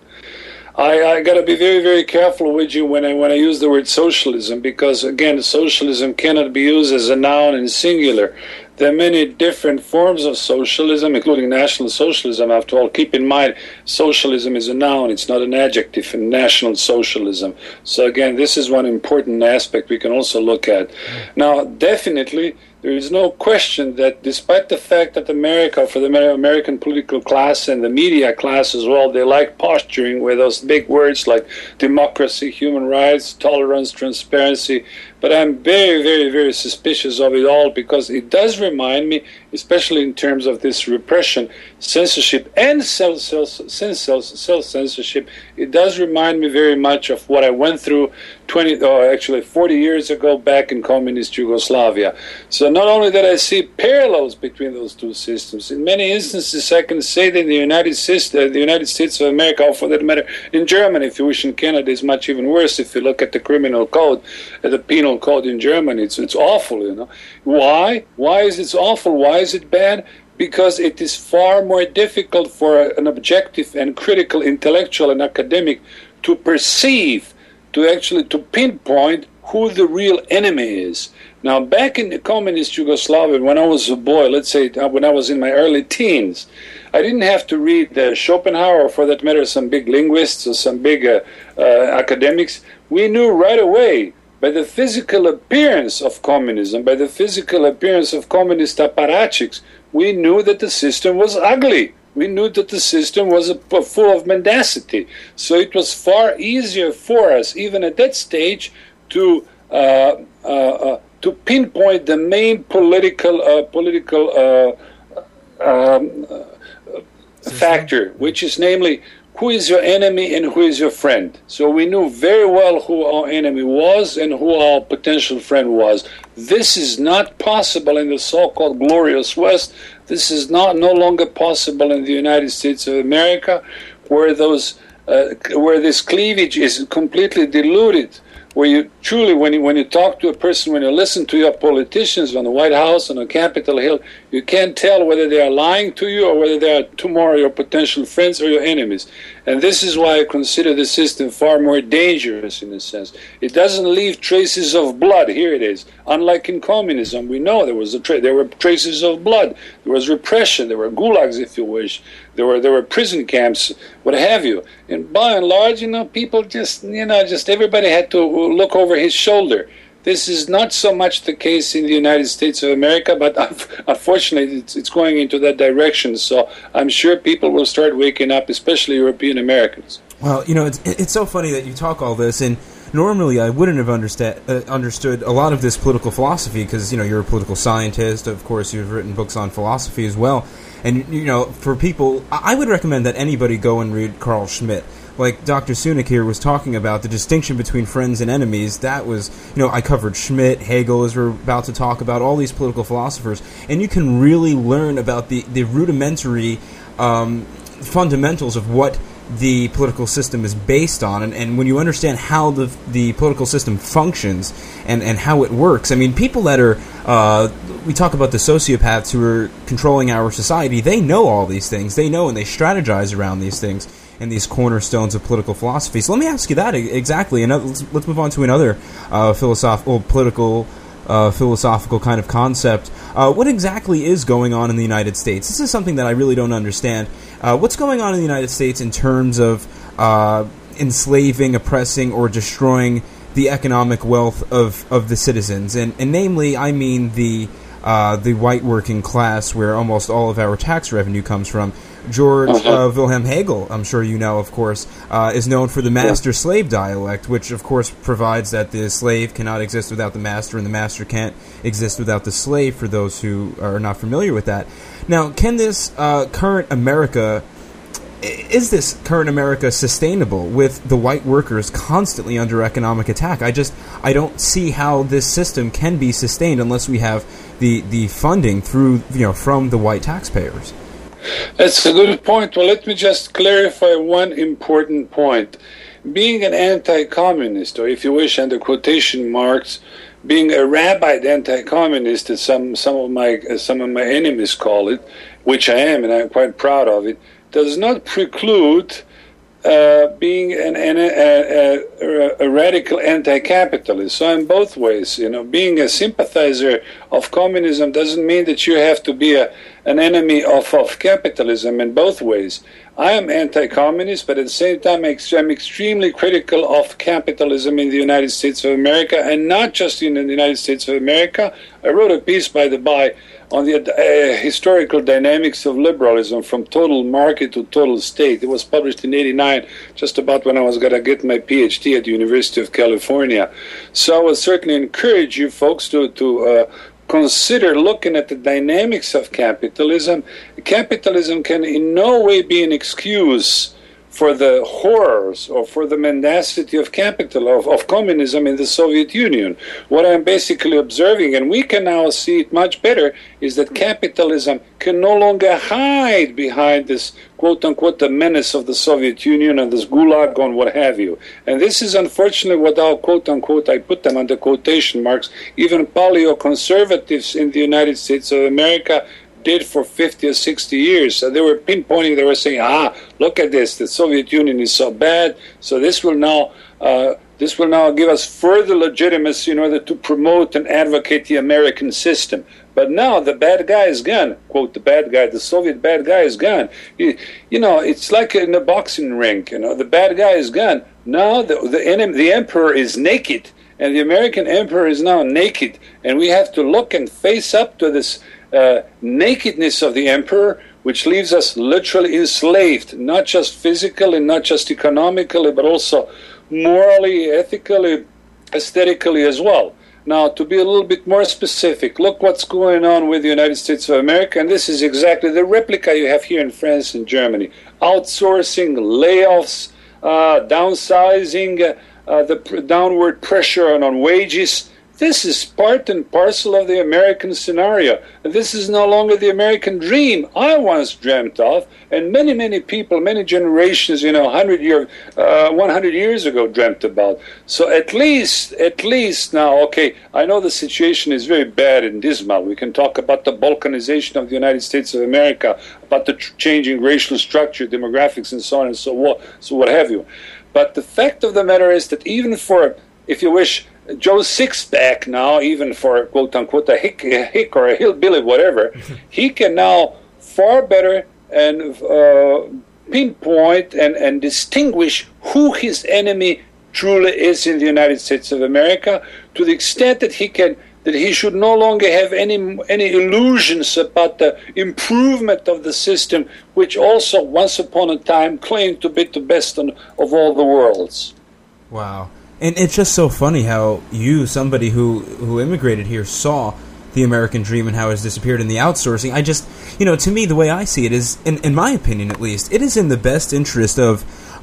[SPEAKER 3] I, I got to be very, very careful with you when I when I use the word socialism, because, again, socialism cannot be used as a noun in singular. There are many different forms of socialism, including National Socialism. After all, keep in mind, socialism is a noun. It's not an adjective in National Socialism. So again, this is one important aspect we can also look at. Now, definitely, there is no question that despite the fact that America, for the American political class and the media class as well, they like posturing with those big words like democracy, human rights, tolerance, transparency. But I'm very, very, very suspicious of it all, because it does remind me, especially in terms of this repression, censorship, and self, self, self, self-censorship, it does remind me very much of what I went through twenty, or actually forty years ago back in communist Yugoslavia. So not only that I see parallels between those two systems, in many instances I can say that in the United States, uh, the United States of America, or for that matter, in Germany, if you wish, in Canada, is much even worse. If you look at the criminal code, uh, the penal code in Germany, it's it's awful, you know. Why? Why is it awful? Why is it bad? Because it is far more difficult for an objective and critical intellectual and academic to perceive, to actually to pinpoint who the real enemy is. Now, back in the communist Yugoslavia, when I was a boy, let's say when I was in my early teens, I didn't have to read uh, Schopenhauer, or for that matter, some big linguists or some big uh, uh, academics. We knew right away, by the physical appearance of communism, by the physical appearance of communist apparatchiks, we knew that the system was ugly. We knew that the system was a, a full of mendacity. So it was far easier for us, even at that stage, to uh, uh, uh, to pinpoint the main political uh, political uh, um, uh, factor, which is namely, who is your enemy and who is your friend? So we knew very well who our enemy was and who our potential friend was. This is not possible in the so-called glorious West. This is not no longer possible in the United States of America, where those uh, where this cleavage is completely diluted. Where you truly, when you when you talk to a person, when you listen to your politicians on the White House, on the Capitol Hill, you can't tell whether they are lying to you or whether they are tomorrow your potential friends or your enemies. And this is why I consider the system far more dangerous in a sense. It doesn't leave traces of blood. Here it is. Unlike in communism, we know there was a tra- there were traces of blood. There was repression. There were gulags, if you wish. There were there were prison camps, what have you. And by and large, you know, people just you know just everybody had to look over his shoulder. This is not so much the case in the United States of America, but unfortunately it's, it's going into that direction. So I'm sure people will start waking up, especially European Americans.
[SPEAKER 1] Well, you know, it's, it's so funny that you talk all this, and normally I wouldn't have understand, uh, understood a lot of this political philosophy because, you know, you're a political scientist. Of course, you've written books on philosophy as well. And, you know, for people, I would recommend that anybody go and read Carl Schmitt. like Doctor Sunak here was talking about, the distinction between friends and enemies, that was, you know, I covered Schmitt, Hegel, as we're about to talk about, all these political philosophers, and you can really learn about the, the rudimentary um, fundamentals of what the political system is based on, and, and when you understand how the the political system functions and, and how it works, I mean, people that are, uh, we talk about the sociopaths who are controlling our society, they know all these things, they know and they strategize around these things and these cornerstones of political philosophy. So let me ask you that exactly, and let's, let's move on to another uh, philosophical, political Uh, philosophical kind of concept. Uh, what exactly is going on in the United States? This is something that I really don't understand. Uh, what's going on in the United States in terms of uh, enslaving, oppressing, or destroying the economic wealth of, of the citizens? And, and namely, I mean the uh, the white working class, where almost all of our tax revenue comes from. George uh, Wilhelm Hegel, I'm sure you know, of course, uh, is known for the master-slave dialect, which, of course, provides that the slave cannot exist without the master, and the master can't exist without the slave, for those who are not familiar with that. Now, can this uh, current America, is this current America sustainable with the white workers constantly under economic attack? I just, I don't see how this system can be sustained unless we have the, the funding through, you know, from the white taxpayers.
[SPEAKER 3] That's a good point. Well, let me just clarify one important point. Being an anti-communist, or if you wish, under quotation marks, being a rabbi anti-communist, as some some of my as some of my enemies call it, which I am, and I'm quite proud of it, does not preclude uh, being an, an a, a, a radical anti-capitalist. So in both ways, you know, being a sympathizer of communism doesn't mean that you have to be a an enemy of, of capitalism in both ways. I am anti-communist, but at the same time I'm extremely critical of capitalism in the United States of America, and not just in the United States of America. I wrote a piece, by the by, on the uh, historical dynamics of liberalism from total market to total state. It was published in eighty-nine, just about when I was going to get my PhD at the University of California. So I would certainly encourage you folks to, to uh, consider looking at the dynamics of capitalism. Capitalism can in no way be an excuse for the horrors or for the mendacity of capital, of, of communism in the Soviet Union. What I'm basically observing, and we can now see it much better, is that capitalism can no longer hide behind this quote-unquote the menace of the Soviet Union and this gulag and what have you. And this is unfortunately what our quote-unquote, I put them under quotation marks, even paleo-conservatives in the United States of America did for fifty or sixty years. So they were pinpointing, they were saying, ah, look at this, the Soviet Union is so bad, so this will now uh, this will now give us further legitimacy in order to promote and advocate the American system. But now the bad guy is gone, quote, the bad guy, the Soviet bad guy is gone. You, you know, it's like in a boxing ring, you know, the bad guy is gone. Now the, the, enemy, the emperor is naked, and the American emperor is now naked, and we have to look and face up to this Uh, nakedness of the emperor, which leaves us literally enslaved, not just physically, not just economically, but also morally, ethically, aesthetically as well. Now, to be a little bit more specific, look what's going on with the United States of America, and this is exactly the replica you have here in France and Germany. Outsourcing, layoffs, uh, downsizing, uh, uh, the pr- downward pressure on, on wages. This is part and parcel of the American scenario. This is no longer the American dream I once dreamt of, and many, many people, many generations, you know, one hundred year, uh, one hundred years ago dreamt about. So at least, at least now, okay, I know the situation is very bad and dismal. We can talk about the balkanization of the United States of America, about the tr- changing racial structure, demographics, and so on and so what, so what have you. But the fact of the matter is that even for, if you wish, Joe Sixpack now, even for quote-unquote a hick, a hick or a hillbilly, whatever, he can now far better and uh, pinpoint and, and distinguish who his enemy truly is in the United States of America, to the extent that he can that he should no longer have any any illusions about the improvement of the system, which also once upon a time claimed to be the best on, of all the worlds.
[SPEAKER 1] Wow. And it's just so funny how you, somebody who, who immigrated here, saw the American dream and how it's disappeared in the outsourcing. I just, you know, to me, the way I see it is, in, in my opinion at least, it is in the best interest of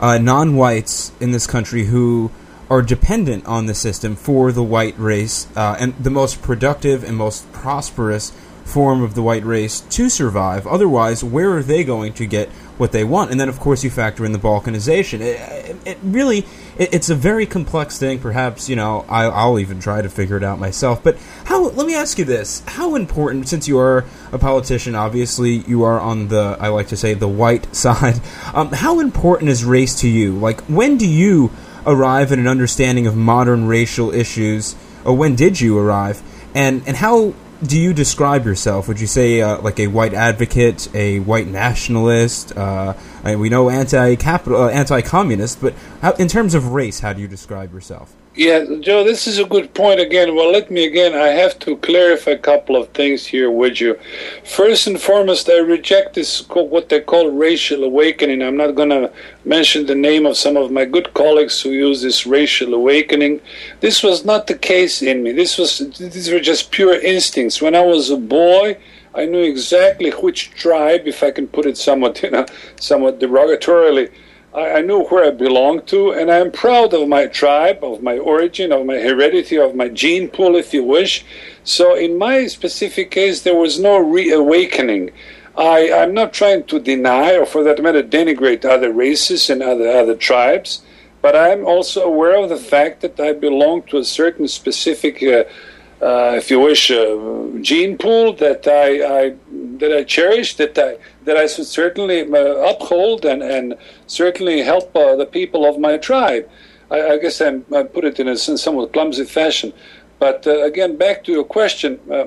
[SPEAKER 1] uh, non-whites in this country who are dependent on the system for the white race, uh, and the most productive and most prosperous form of the white race to survive. Otherwise, where are they going to get what they want? And then, of course, you factor in the balkanization. It, it, it really, it, it's a very complex thing. Perhaps, you know, I, I'll even try to figure it out myself. But how? Let me ask you this: how important, since you are a politician, obviously you are on the, I like to say, the white side. Um, how important is race to you? Like, when do you arrive at an understanding of modern racial issues, or when did you arrive? And and how do you describe yourself? Would you say uh, like a white advocate, a white nationalist? Uh, I mean, we know anti-capital, uh, anti-communist, but how, in terms of race, how do you describe yourself?
[SPEAKER 3] Yeah, Joe, this is a good point again. Well, let me again, I have to clarify a couple of things here with you. First and foremost, I reject this, what they call racial awakening. I'm not going to mention the name of some of my good colleagues who use this racial awakening. This was not the case in me. This was, these were just pure instincts. When I was a boy, I knew exactly which tribe, if I can put it somewhat, you know, somewhat derogatorily, I knew where I belonged to, and I'm proud of my tribe, of my origin, of my heredity, of my gene pool, if you wish. So in my specific case, there was no reawakening. I, I'm not trying to deny, or for that matter, denigrate other races and other, other tribes, but I'm also aware of the fact that I belong to a certain specific, uh, uh, if you wish, uh, gene pool that I, I that I cherish, that I that I should certainly uh, uphold and, and certainly help uh, the people of my tribe. I, I guess I'm, I put it in a somewhat clumsy fashion. But uh, again, back to your question, uh,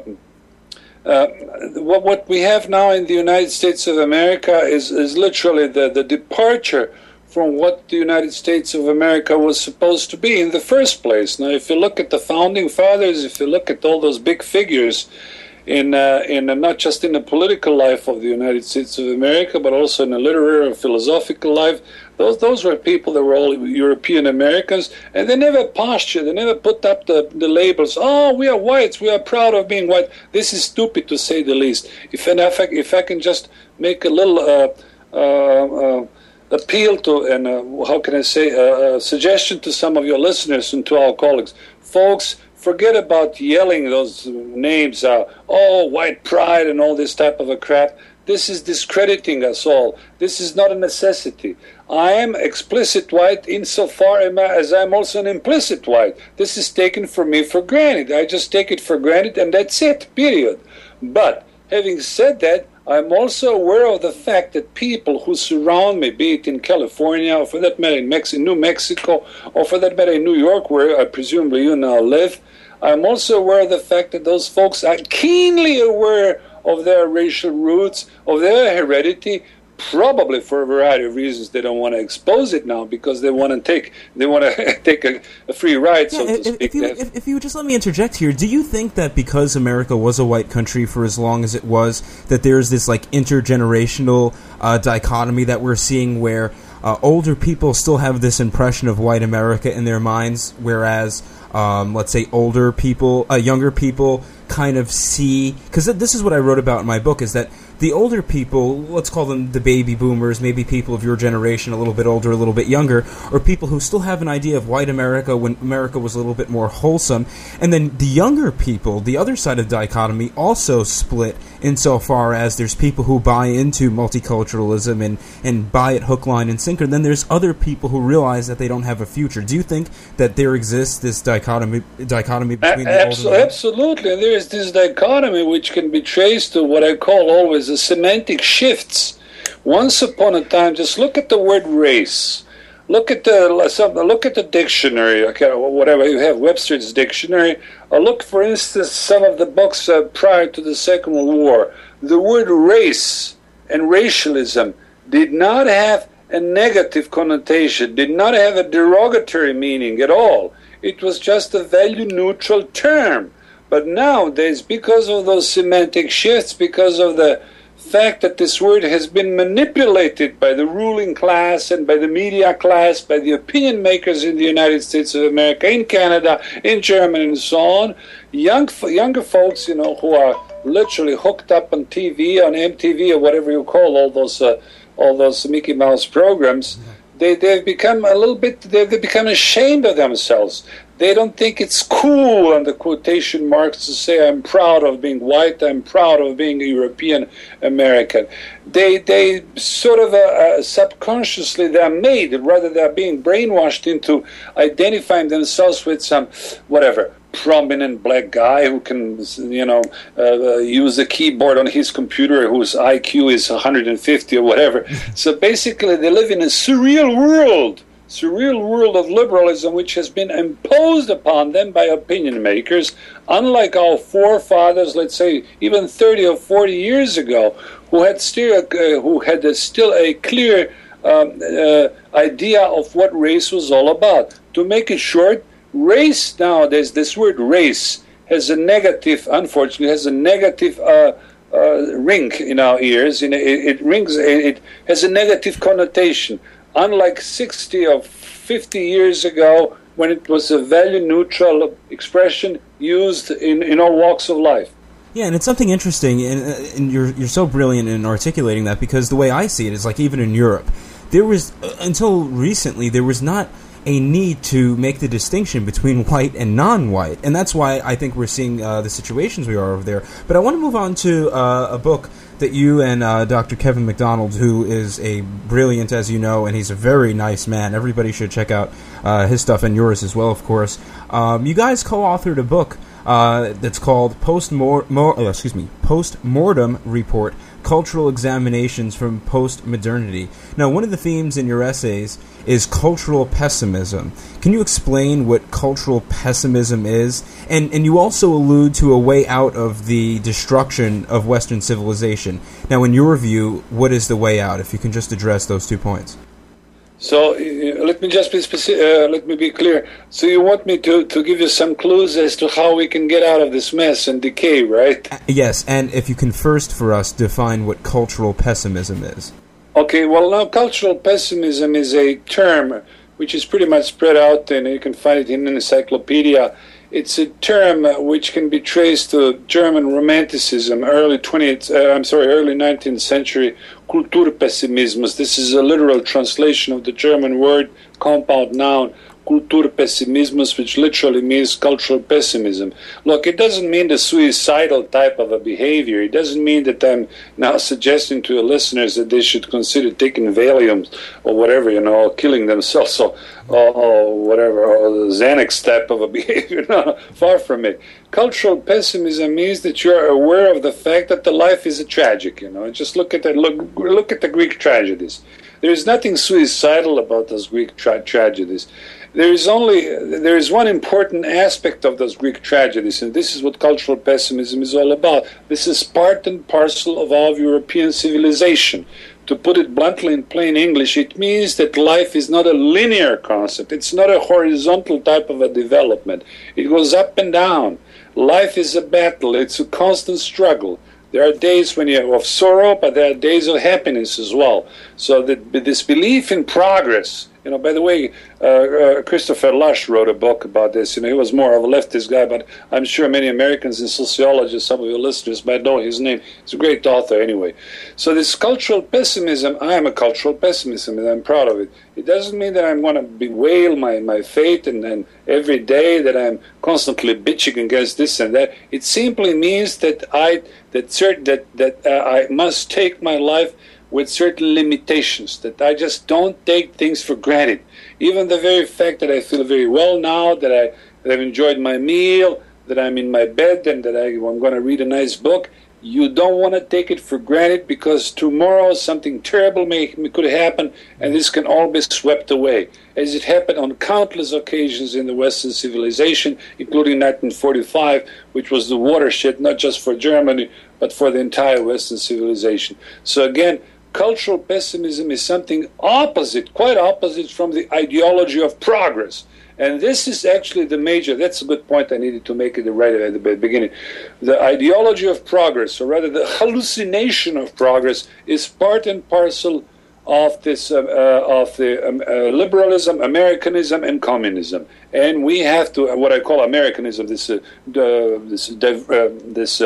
[SPEAKER 3] uh, what, what we have now in the United States of America is, is literally the, the departure from what the United States of America was supposed to be in the first place. Now, if you look at the Founding Fathers, if you look at all those big figures, in uh, in uh, not just in the political life of the United States of America, but also in the literary and philosophical life, those those were people that were all European Americans, and they never postured, they never put up the, the labels, oh, we are whites, we are proud of being white. This is stupid, to say the least. If, and if, I, if I can just make a little uh, uh, uh, appeal to, and uh, how can I say, a uh, suggestion to some of your listeners and to our colleagues. Folks, forget about yelling those names out, oh, white pride and all this type of a crap. This is discrediting us all. This is not a necessity. I am explicit white insofar as I'm also an implicit white. This is taken for me for granted. I just take it for granted, and that's it, period. But having said that, I'm also aware of the fact that people who surround me, be it in California, or for that matter in, Mex- in New Mexico, or for that matter in New York, where I presumably you now live, I'm also aware of the fact that those folks are keenly aware of their racial roots, of their heredity, probably for a variety of reasons. They don't want to expose it now because they want to take they want to take a, a free ride, so
[SPEAKER 1] yeah,
[SPEAKER 3] to speak.
[SPEAKER 1] If you, if, if you just let me interject here, do you think that because America was a white country for as long as it was, that there's this like intergenerational uh, dichotomy that we're seeing where uh, older people still have this impression of white America in their minds, whereas Um, let's say older people, uh, younger people kind of see, because this is what I wrote about in my book, is that the older people, let's call them the baby boomers, maybe people of your generation, a little bit older, a little bit younger, or people who still have an idea of white America when America was a little bit more wholesome. And then the younger people, the other side of the dichotomy, also split insofar as there's people who buy into multiculturalism and, and buy it hook, line, and sinker. Then there's other people who realize that they don't have a future. Do you think that there exists this dichotomy dichotomy between
[SPEAKER 3] a-
[SPEAKER 1] the
[SPEAKER 3] abso-
[SPEAKER 1] older and
[SPEAKER 3] Absolutely. And there is this dichotomy which can be traced to what I call always the semantic shifts. Once upon a time, just look at the word race. Look at the look at the dictionary, okay, whatever you have, Webster's dictionary. Or look, for instance, some of the books uh, prior to the Second World War. The word race and racialism did not have a negative connotation, did not have a derogatory meaning at all. It was just a value-neutral term. But nowadays, because of those semantic shifts, because of the fact that this word has been manipulated by the ruling class and by the media class, by the opinion makers in the United States of America, in Canada, in Germany, and so on, young, younger folks, you know, who are literally hooked up on T V, on M T V, or whatever you call all those, uh, all those Mickey Mouse programs, They, they've become a little bit, they've, they've become ashamed of themselves. They don't think it's cool, on the quotation marks, to say, I'm proud of being white, I'm proud of being a European American. They they sort of uh, uh, subconsciously, they're made, rather they're being brainwashed into identifying themselves with some, whatever, prominent black guy who can, you know, uh, use the keyboard on his computer, whose I Q is one hundred fifty or whatever. So basically they live in a surreal world. Surreal world of liberalism, which has been imposed upon them by opinion makers, unlike our forefathers, let's say even thirty or forty years ago, who had still uh, who had a, still a clear um, uh, idea of what race was all about. To make it short, race nowadays, this word race has a negative, unfortunately, has a negative uh, uh, ring in our ears. It, it rings. It has a negative connotation. Unlike sixty or fifty years ago, when it was a value-neutral expression used in, in all walks of life.
[SPEAKER 1] Yeah, and it's something interesting, and, and you're you're so brilliant in articulating that, because the way I see it is, like, even in Europe, there was, uh, until recently, there was not a need to make the distinction between white and non-white, and that's why I think we're seeing uh, the situations we are over there. But I want to move on to uh, a book that you and uh, Doctor Kevin MacDonald, who is a brilliant, as you know, and he's a very nice man. Everybody should check out uh, his stuff, and yours as well, of course. Um, you guys co-authored a book uh, that's called Post-Mor- Mor- oh, excuse me, Post-Mortem Report, Cultural Examinations from Post-Modernity. Now, one of the themes in your essays is cultural pessimism. Can you explain what cultural pessimism is? And and you also allude to a way out of the destruction of Western civilization. Now, in your view, what is the way out? If you can just address those two points.
[SPEAKER 3] So uh, let me just be specific, uh, let me be clear. So you want me to, to give you some clues as to how we can get out of this mess and decay, right?
[SPEAKER 1] Uh, yes, and if you can first for us define what cultural pessimism is.
[SPEAKER 3] Okay, well now cultural pessimism is a term which is pretty much spread out, and you can find it in an encyclopedia. It's a term which can be traced to German Romanticism, early twentieth, uh, I'm sorry, early nineteenth century Kulturpessimismus. This is a literal translation of the German word, compound noun, Kulturpessimismus, which literally means cultural pessimism. Look, it doesn't mean the suicidal type of a behavior. It doesn't mean that I'm now suggesting to your listeners that they should consider taking Valium or whatever, you know, or killing themselves or, or, or whatever, or the Xanax type of a behavior. No, far from it. Cultural pessimism means that you're aware of the fact that the life is a tragic, you know. Just look at that, look, look at the Greek tragedies. There is nothing suicidal about those Greek tra- tragedies. There is only there is one important aspect of those Greek tragedies, and this is what cultural pessimism is all about. This is part and parcel of our European civilization. To put it bluntly in plain English, it means that life is not a linear concept. It's not a horizontal type of a development. It goes up and down. Life is a battle. It's a constant struggle. There are days when you have of sorrow, but there are days of happiness as well. So that this belief in progress, you know, by the way, uh, uh, Christopher Lush wrote a book about this. You know, he was more of a leftist guy, but I'm sure many Americans and sociologists, some of your listeners might know his name. He's a great author anyway. So this cultural pessimism, I am a cultural pessimist, and I'm proud of it. It doesn't mean that I'm going to bewail my, my fate and, and every day that I'm constantly bitching against this and that. It simply means that I that cert, that that uh, I must take my life with certain limitations, that I just don't take things for granted. Even the very fact that I feel very well now, that, I, that I've enjoyed my meal, that I'm in my bed, and that I, I'm going to read a nice book, you don't want to take it for granted, because tomorrow something terrible may, could happen, and this can all be swept away, as it happened on countless occasions in the Western civilization, including nineteen forty-five, which was the watershed not just for Germany, but for the entire Western civilization. So again, cultural pessimism is something opposite, quite opposite from the ideology of progress. And this is actually the major, that's a good point I needed to make it right at the beginning. The ideology of progress, or rather the hallucination of progress, is part and parcel of this uh, uh, of the um, uh, liberalism, Americanism, and communism. And we have to, what I call Americanism, this uh, uh, this uh, this uh,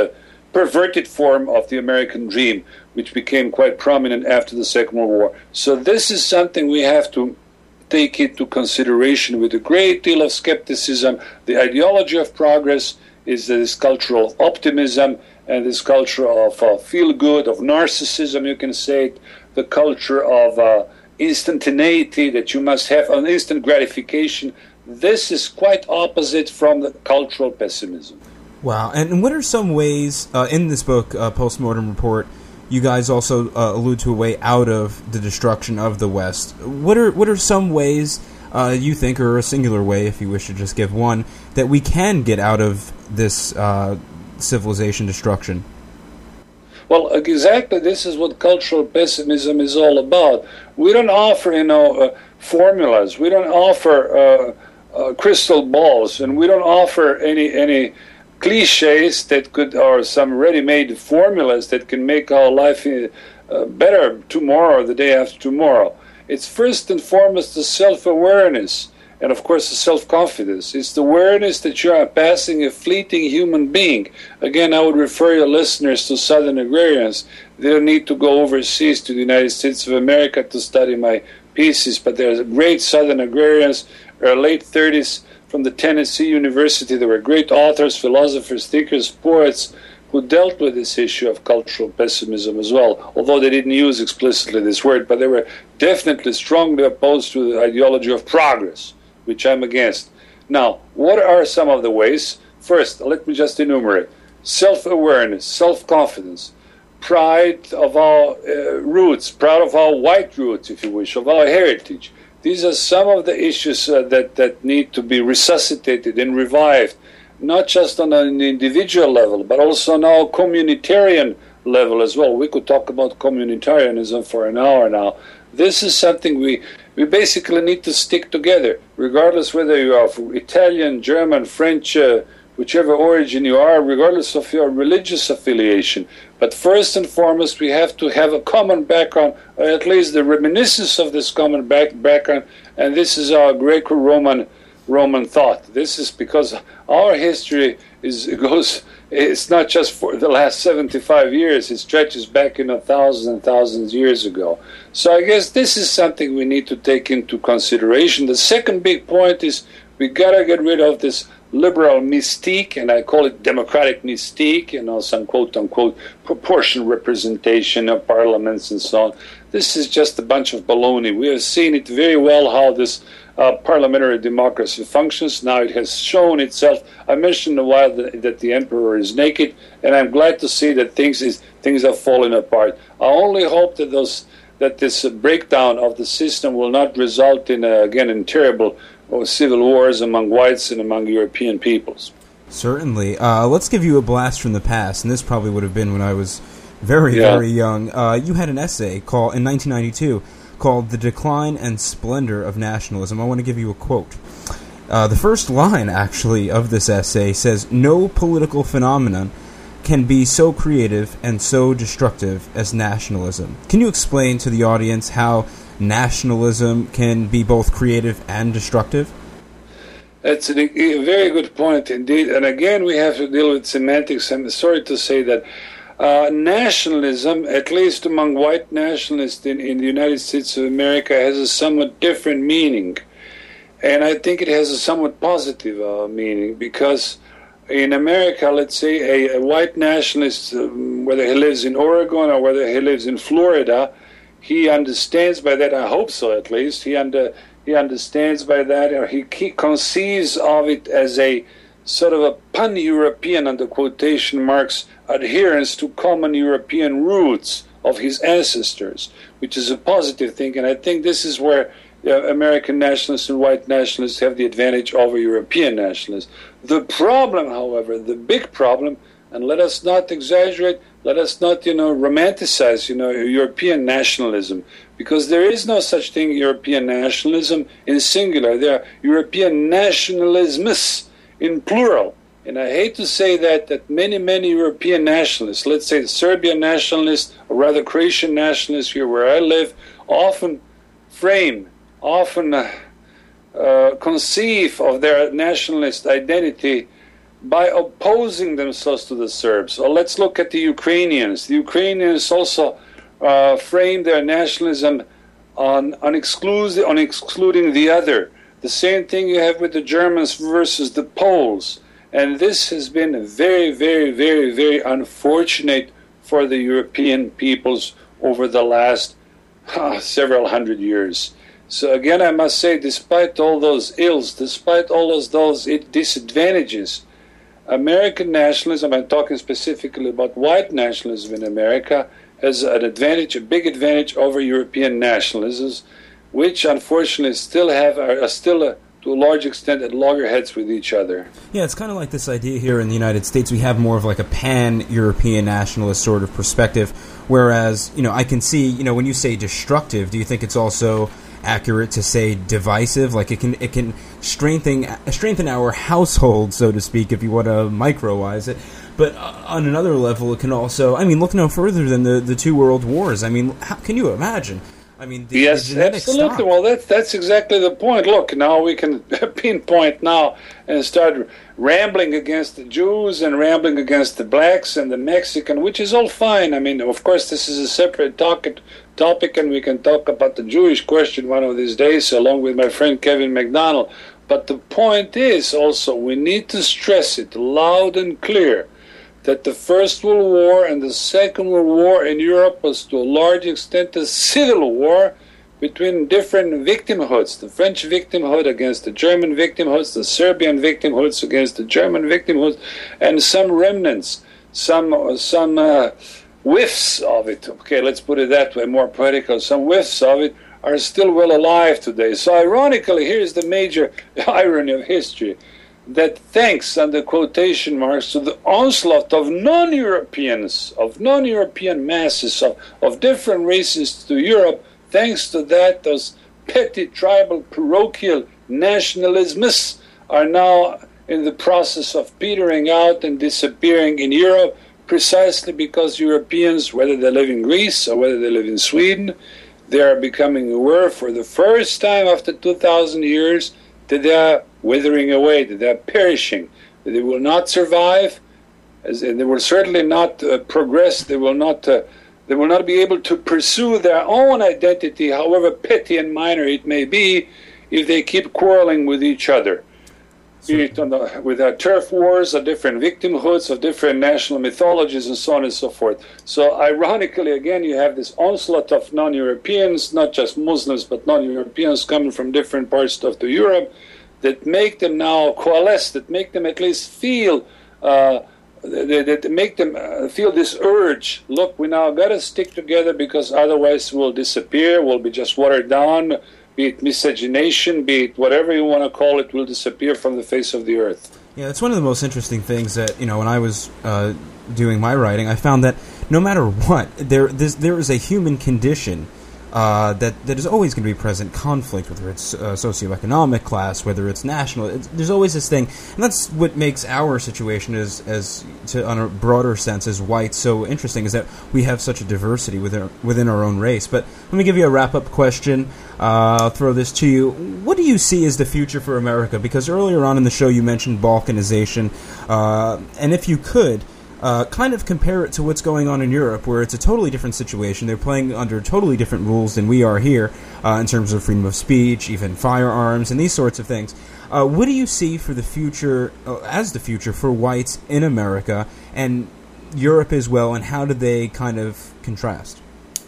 [SPEAKER 3] perverted form of the American dream, which became quite prominent after the Second World War. So this is something we have to take into consideration with a great deal of skepticism. The ideology of progress is this culture of optimism and this culture of uh, feel-good, of narcissism, you can say it, the culture of uh, instantaneity, that you must have an instant gratification. This is quite opposite from the cultural pessimism.
[SPEAKER 1] Wow. And what are some ways, uh, in this book, uh, Postmortem Report, you guys also uh, allude to a way out of the destruction of the West. What are what are some ways uh, you think, or a singular way, if you wish to just give one, that we can get out of this uh, civilization destruction?
[SPEAKER 3] Well, exactly. This is what cultural pessimism is all about. We don't offer, you know, uh, formulas. We don't offer uh, uh, crystal balls, and we don't offer any any. cliches that could, or some ready-made formulas that can make our life uh, better tomorrow or the day after tomorrow. It's first and foremost the self-awareness and, of course, the self-confidence. It's the awareness that you are passing a fleeting human being. Again, I would refer your listeners to Southern agrarians. They don't need to go overseas to the United States of America to study my pieces, but there's great Southern agrarians, uh, late thirties, from the Tennessee University. There were great authors, philosophers, thinkers, poets who dealt with this issue of cultural pessimism as well, although they didn't use explicitly this word, but they were definitely strongly opposed to the ideology of progress, which I'm against. Now, what are some of the ways? First, let me just enumerate. Self-awareness, self-confidence, pride of our uh, roots, proud of our white roots, if you wish, of our heritage. These are some of the issues uh, that, that need to be resuscitated and revived, not just on an individual level, but also on our communitarian level as well. We could talk about communitarianism for an hour now. This is something we, we basically need to stick together, regardless whether you are Italian, German, French, uh, whichever origin you are, regardless of your religious affiliation. But first and foremost, we have to have a common background, or at least the reminiscence of this common back background, and this is our Greco-Roman Roman thought. This is because our history is it goes. It's not just for the last seventy-five years. It stretches back in a thousands and thousands of years ago. So I guess this is something we need to take into consideration. The second big point is we gotta get rid of this liberal mystique, and I call it democratic mystique, you know, some quote-unquote proportional representation of parliaments and so on. This is just a bunch of baloney. We have seen it very well how this uh, parliamentary democracy functions. Now it has shown itself. I mentioned a while that, that the emperor is naked, and I'm glad to see that things is things are falling apart. I only hope that those that this uh, breakdown of the system will not result in, uh, again, in terrible or civil wars among whites and among European peoples.
[SPEAKER 1] Certainly. Uh, let's give you a blast from the past, and this probably would have been when I was very,
[SPEAKER 3] yeah.
[SPEAKER 1] very young. Uh, you had an essay called in nineteen ninety-two called The Decline and Splendor of Nationalism. I want to give you a quote. Uh, the first line, actually, of this essay says, "No political phenomenon can be so creative and so destructive as nationalism." Can you explain to the audience how nationalism can be both creative and destructive?
[SPEAKER 3] That's a, a very good point indeed. And again, we have to deal with semantics. I'm sorry to say that uh, nationalism, at least among white nationalists in, in the United States of America, has a somewhat different meaning. And I think it has a somewhat positive uh, meaning, because in America, let's say a, a white nationalist, um, whether he lives in Oregon or whether he lives in Florida, he understands by that, I hope so at least, he under he understands by that, or he, he conceives of it as a sort of a pan-European, under quotation marks, adherence to common European roots of his ancestors, which is a positive thing. And I think this is where uh, American nationalists and white nationalists have the advantage over European nationalists. The problem, however, the big problem, and let us not exaggerate, let us not, you know, romanticize, you know, European nationalism, because there is no such thing, European nationalism in singular. There are European nationalisms in plural. And I hate to say that, that many, many European nationalists, let's say the Serbian nationalists, or rather Croatian nationalists here where I live, often frame, often uh, uh, conceive of their nationalist identity by opposing themselves to the Serbs. Or let's look at the Ukrainians. The Ukrainians also uh, frame their nationalism on, on, exclude, on excluding the other. The same thing you have with the Germans versus the Poles. And this has been very, very, very, very unfortunate for the European peoples over the last uh, several hundred years. So again, I must say, despite all those ills, despite all those, those disadvantages, American nationalism, I'm talking specifically about white nationalism in America, has an advantage, a big advantage over European nationalisms, which unfortunately still have are still a, to a large extent at loggerheads with each other.
[SPEAKER 1] Yeah, it's kind of like this idea here in the United States. We have more of like a pan-European nationalist sort of perspective, whereas, you know, I can see, you know, when you say destructive, do you think it's also accurate to say divisive? Like it can it can strengthen strengthen our household, so to speak, if you want to microize it. But uh, on another level, it can also, I mean, look no further than the, the two world wars. I mean, how can you imagine? I mean, the,
[SPEAKER 3] yes,
[SPEAKER 1] the
[SPEAKER 3] absolutely.
[SPEAKER 1] stock.
[SPEAKER 3] Well, that's that's exactly the point. Look, now we can pinpoint now and start rambling against the Jews and rambling against the blacks and the Mexican, which is all fine. I mean, of course, this is a separate topic, topic, and we can talk about the Jewish question one of these days, along with my friend Kevin McDonald. But the point is also, we need to stress it loud and clear, that the First World War and the Second World War in Europe was to a large extent a civil war between different victimhoods. The French victimhood against the German victimhoods, the Serbian victimhoods against the German victimhoods, and some remnants, some some uh, whiffs of it. Okay, let's put it that way, more poetical. Some whiffs of it are still well alive today. So ironically, here's the major irony of history, that thanks, under quotation marks, to the onslaught of non-Europeans, of non-European masses, of, of different races to Europe, thanks to that, those petty tribal parochial nationalisms are now in the process of petering out and disappearing in Europe, precisely because Europeans, whether they live in Greece or whether they live in Sweden, they are becoming aware for the first time after two thousand years that they are withering away, that they are perishing, that they will not survive, as, and they will certainly not uh, progress, they will not uh, they will not be able to pursue their own identity, however petty and minor it may be, if they keep quarreling with each other. Be it on the, with our turf wars, of different victimhoods, of different national mythologies, and so on and so forth. So ironically, again, you have this onslaught of non-Europeans, not just Muslims, but non-Europeans coming from different parts of the Europe, that make them now coalesce, that make them at least feel, uh, that, that make them uh, feel this urge. Look, we now got to stick together because otherwise we'll disappear, we'll be just watered down, be it miscegenation, be it whatever you want to call it, will disappear from the face of the earth.
[SPEAKER 1] Yeah, it's one of the most interesting things that, you know, when I was uh, doing my writing, I found that no matter what, there there is a human condition uh, that, that is always going to be present, conflict, whether it's uh, socioeconomic class, whether it's national. It's, there's always this thing, and that's what makes our situation as, as to, on a broader sense, as whites so interesting, is that we have such a diversity within, within our own race. But let me give you a wrap-up question. Uh, I'll throw this to you. What do you see as the future for America? Because earlier on in the show you mentioned balkanization, uh, and if you could, uh, kind of compare it to what's going on in Europe, where it's a totally different situation. They're playing under totally different rules than we are here uh, in terms of freedom of speech, even firearms, and these sorts of things. Uh, what do you see for the future, uh, as the future for whites in America and Europe as well, and how do they kind of contrast?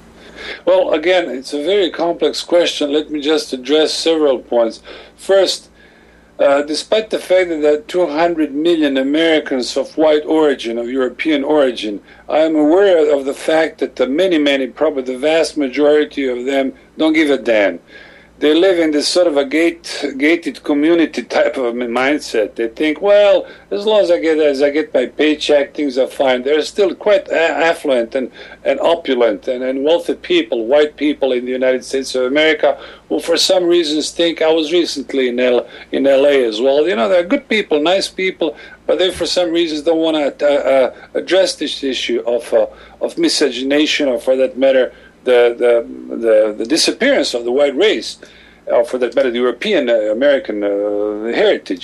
[SPEAKER 3] Well, again, it's a very complex question. Let me just address several points. First, uh, despite the fact that there are two hundred million Americans of white origin, of European origin, I am aware of the fact that the many, many, probably the vast majority of them don't give a damn. They live in this sort of a gate, gated community type of mindset. They think, well, as long as I get as I get my paycheck, things are fine. They're still quite affluent and, and opulent and, and wealthy people, white people in the United States of America, who for some reasons think, I was recently in L, in L A as well. You know, they're good people, nice people, but they for some reasons don't want to uh, uh, address this issue of uh, of miscegenation, or for that matter, the the the, the disappearance of the white race, or for that matter, the European uh, American uh, heritage.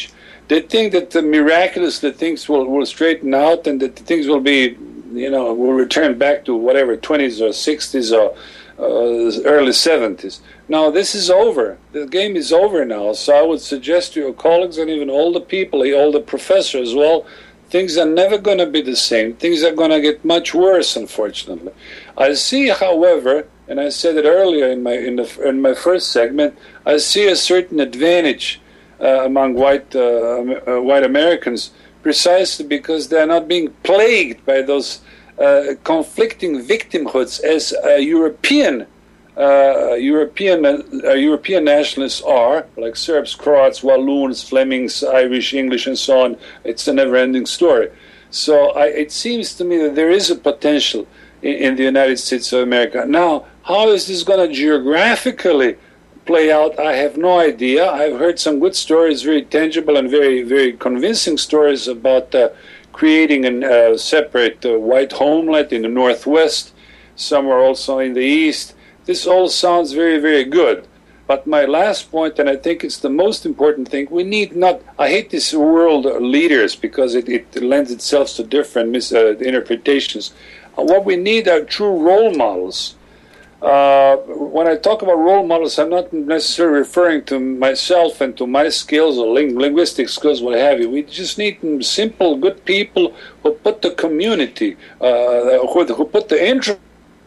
[SPEAKER 3] They think that uh, miraculously things will, will straighten out and that things will be, you know, will return back to whatever, twenties or sixties or uh, early seventies. Now, this is over. The game is over now. So I would suggest to your colleagues and even all the people, all the professors as well, things are never going to be the same. Things are going to get much worse, unfortunately. I see, however, and I said it earlier in my in the in my first segment, I see a certain advantage uh, among white uh, uh, white Americans, precisely because they are not being plagued by those uh, conflicting victimhoods as a European uh, European uh, European nationalists are, like Serbs, Croats, Walloons, Flemings, Irish, English, and so on. It's a never-ending story. So I, it seems to me that there is a potential in, in the United States of America. Now, how is this going to geographically play out? I have no idea. I've heard some good stories, very tangible and very, very convincing stories about uh, creating a uh, separate uh, white homeland in the Northwest, somewhere also in the East. This all sounds very, very good. But my last point, and I think it's the most important thing, we need not, I hate this world leaders because it, it lends itself to different mis, uh, interpretations. Uh, what we need are true role models. Uh, when I talk about role models, I'm not necessarily referring to myself and to my skills or ling- linguistic skills, what have you. We just need simple, good people who put the community, uh, who, who put the interest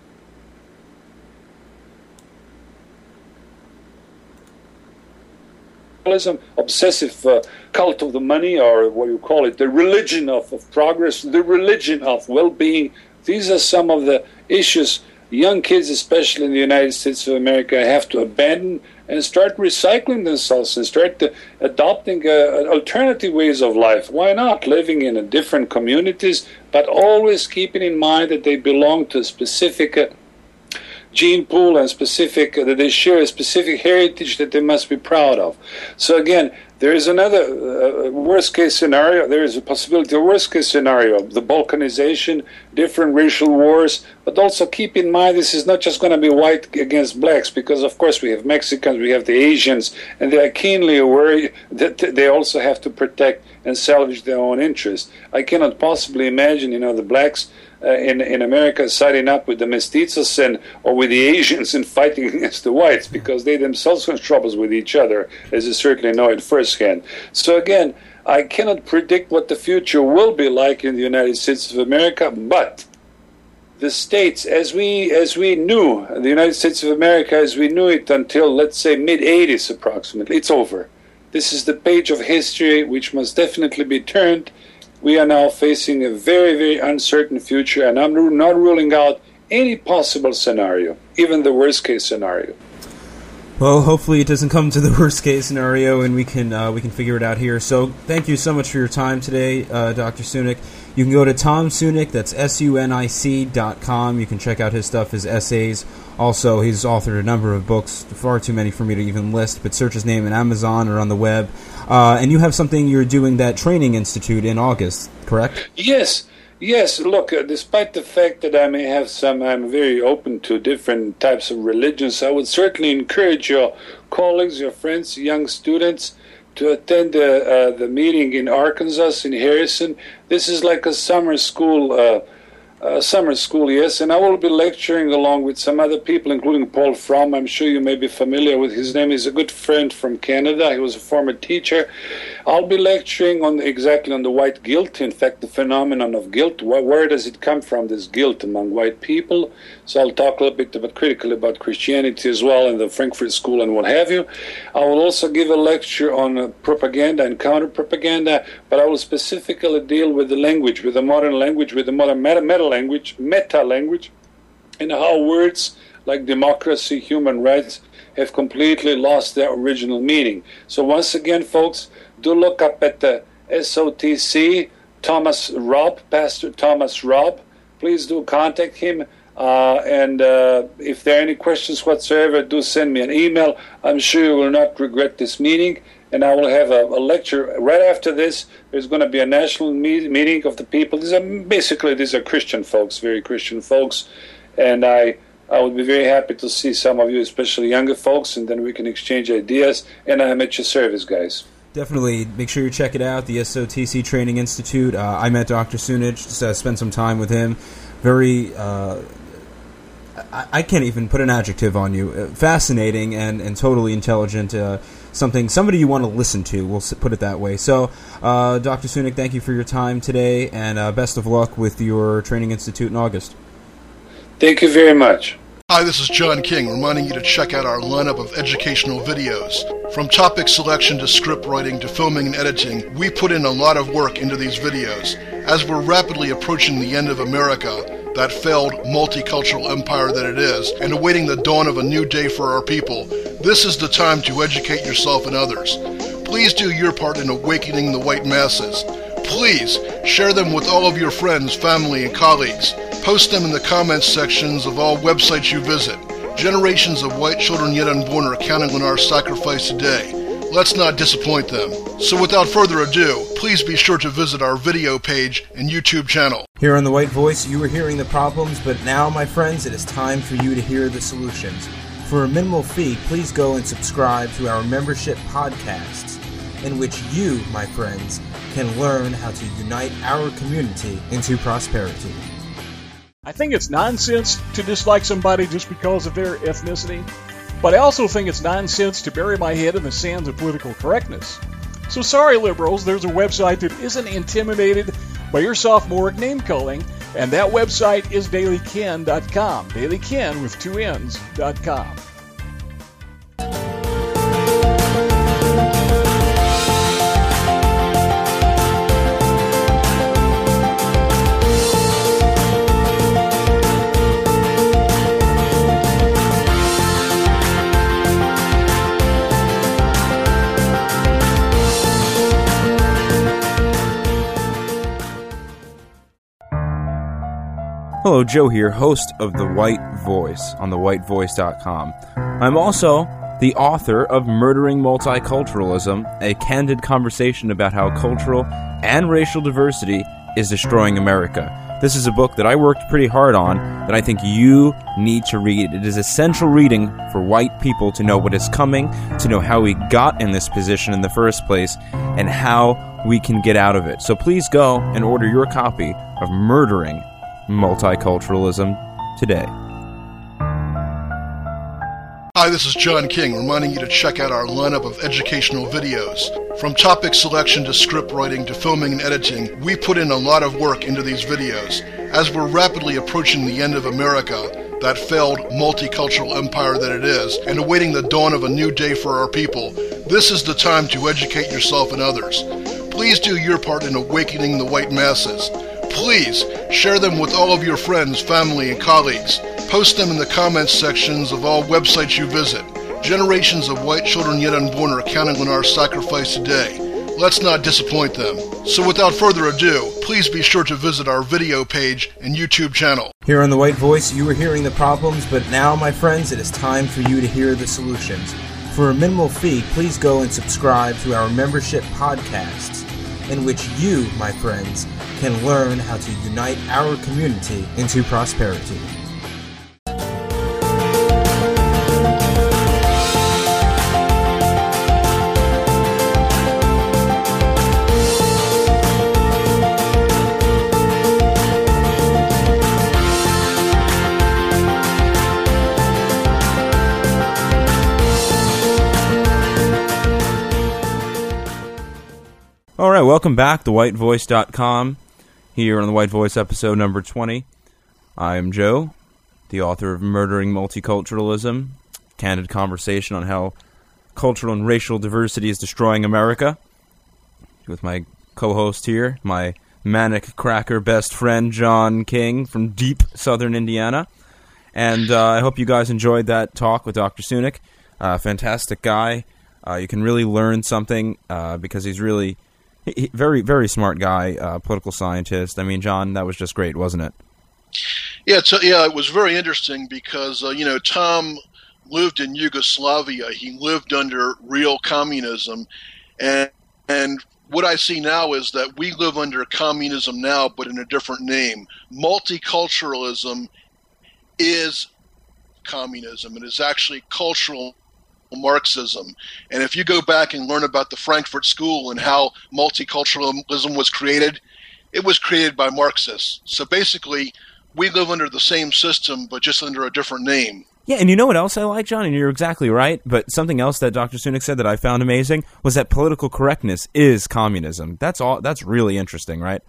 [SPEAKER 3] obsessive uh, cult of the money, or what you call it, the religion of, of progress, the religion of well-being. These are some of the issues young kids, especially in the United States of America, have to abandon and start recycling themselves and start to adopting uh, alternative ways of life. Why not? Living in a different communities, but always keeping in mind that they belong to a specific uh, gene pool and specific, uh, that they share a specific heritage that they must be proud of. So again, there is another uh, worst case scenario. There is a possibility of worst case scenario, the balkanization, different racial wars, but also keep in mind this is not just going to be white against blacks, because of course we have Mexicans, we have the Asians, and they are keenly aware that they also have to protect and salvage their own interests. I cannot possibly imagine, you know, the blacks Uh, in in America siding up with the mestizos and or with the Asians and fighting against the whites, because they themselves have troubles with each other, as you certainly know it firsthand. So again, I cannot predict what the future will be like in the United States of America, but the states, as we as we knew, the United States of America as we knew it until, let's say, mid eighties approximately, it's over. This is the page of history which must definitely be turned. We are now facing a very, very uncertain future, and I'm not ruling out any possible scenario, even the worst-case scenario.
[SPEAKER 1] Well, hopefully it doesn't come to the worst-case scenario, and we can uh, we can figure it out here. So thank you so much for your time today, uh, Doctor Sunic. You can go to Tom Sunic, that's S U N I C dot com. You can check out his stuff, his essays. Also, he's authored a number of books, far too many for me to even list, but search his name in Amazon or on the web. Uh, and you have something you're doing, that training institute in August, correct?
[SPEAKER 3] Yes, yes. Look, uh, despite the fact that I may have some, I'm very open to different types of religions, I would certainly encourage your colleagues, your friends, young students to attend the, uh, the meeting in Arkansas, in Harrison. This is like a summer school uh Uh, summer school, yes, and I will be lecturing along with some other people, including Paul Fromm. I'm sure you may be familiar with his name. He's a good friend from Canada. He was a former teacher. I'll be lecturing on exactly on the white guilt, in fact, the phenomenon of guilt. Where, where does it come from, this guilt among white people? So I'll talk a little bit about critically about Christianity as well, and the Frankfurt School and what have you. I will also give a lecture on uh, propaganda and counter-propaganda, but I will specifically deal with the language, with the modern language, with the modern meta, meta language, meta language, and how words like democracy, human rights have completely lost their original meaning. So once again, folks, do look up at the S O T C, Thomas Robb, Pastor Thomas Robb. Please do contact him. Uh, and uh, if there are any questions whatsoever, do send me an email. I'm sure you will not regret this meeting. And I will have a, a lecture right after this. There's going to be a national meet, meeting of the people. These are basically these are Christian folks, very Christian folks, and I I would be very happy to see some of you, especially younger folks, and then we can exchange ideas. And I'm at your service, guys.
[SPEAKER 1] Definitely make sure you check it out, the S O T C Training Institute. Uh, I met Doctor Sunich, just uh, spent some time with him. Very, uh, I, I can't even put an adjective on you. Uh, fascinating and, and totally intelligent. Uh, something, somebody you want to listen to, we'll put it that way. So, uh, Doctor Sunich, thank you for your time today, and uh, best of luck with your Training Institute in August.
[SPEAKER 3] Thank you very much.
[SPEAKER 2] Hi, this is John King, reminding you to check out our lineup of educational videos. From topic selection to script writing to filming and editing, we put in a lot of work into these videos. As we're rapidly approaching the end of America, that failed multicultural empire that it is, and awaiting the dawn of a new day for our people, this is the time to educate yourself and others. Please do your part in awakening the white masses. Please share them with all of your friends, family, and colleagues. Post them in the comments sections of all websites you visit. Generations of white children yet unborn are counting on our sacrifice today. Let's not disappoint them. So without further ado, please be sure to visit our video page and YouTube channel.
[SPEAKER 1] Here on The White Voice, you were hearing the problems, but now, my friends, it is time for you to hear the solutions. For a minimal fee, please go and subscribe to our membership podcasts, in which you, my friends, can learn how to unite our community into prosperity.
[SPEAKER 4] I think it's nonsense to dislike somebody just because of their ethnicity, but I also think it's nonsense to bury my head in the sands of political correctness. So sorry, liberals, there's a website that isn't intimidated by your sophomoric name-calling, and that website is daily ken dot com. dailyken with two N's, dot com.
[SPEAKER 1] Hello, Joe here, host of The White Voice on the white voice dot com. I'm also the author of Murdering Multiculturalism, a candid conversation about how cultural and racial diversity is destroying America. This is a book that I worked pretty hard on that I think you need to read. It is essential reading for white people to know what is coming, to know how we got in this position in the first place, and how we can get out of it. So please go and order your copy of Murdering Multiculturalism today.
[SPEAKER 2] Hi, this is John King, reminding you to check out our lineup of educational videos. From topic selection to script writing to filming and editing, we put in a lot of work into these videos. As we're rapidly approaching the end of America, that failed multicultural empire that it is, and awaiting the dawn of a new day for our people, this is the time to educate yourself and others. Please do your part in awakening the white masses. Please share them with all of your friends, family, and colleagues. Post them in the comments sections of all websites you visit. Generations of white children yet unborn are counting on our sacrifice today. Let's not disappoint them. So without further ado, please be sure to visit our video page and YouTube channel.
[SPEAKER 1] Here on The White Voice, you were hearing the problems, but now, my friends, it is time for you to hear the solutions. For a minimal fee, please go and subscribe to our membership podcasts, in which you, my friends, can learn how to unite our community into prosperity. All right, welcome back to white voice dot com. Here on The White Voice, episode number twenty. I am Joe, the author of Murdering Multiculturalism, candid conversation on how cultural and racial diversity is destroying America. With my co-host here, my manic cracker best friend, John King, from deep southern Indiana. And uh, I hope you guys enjoyed that talk with Doctor Sunich. Uh, fantastic guy. Uh, you can really learn something uh, because he's really... He, very, very smart guy, uh, political scientist. I mean, John, that was just great, wasn't it?
[SPEAKER 2] Yeah, it's, yeah, it was very interesting because, uh, you know, Tom lived in Yugoslavia. He lived under real communism. And, and what I see now is that we live under communism now, but in a different name. Multiculturalism is communism. It is actually cultural Marxism. And if you go back and learn about the Frankfurt School and how multiculturalism was created, it was created by Marxists. So basically, we live under the same system, but just under a different name.
[SPEAKER 1] Yeah, and you know what else I like, John? And you're exactly right, but something else that Doctor Sunic said that I found amazing was that political correctness is communism. That's all. That's really interesting, right?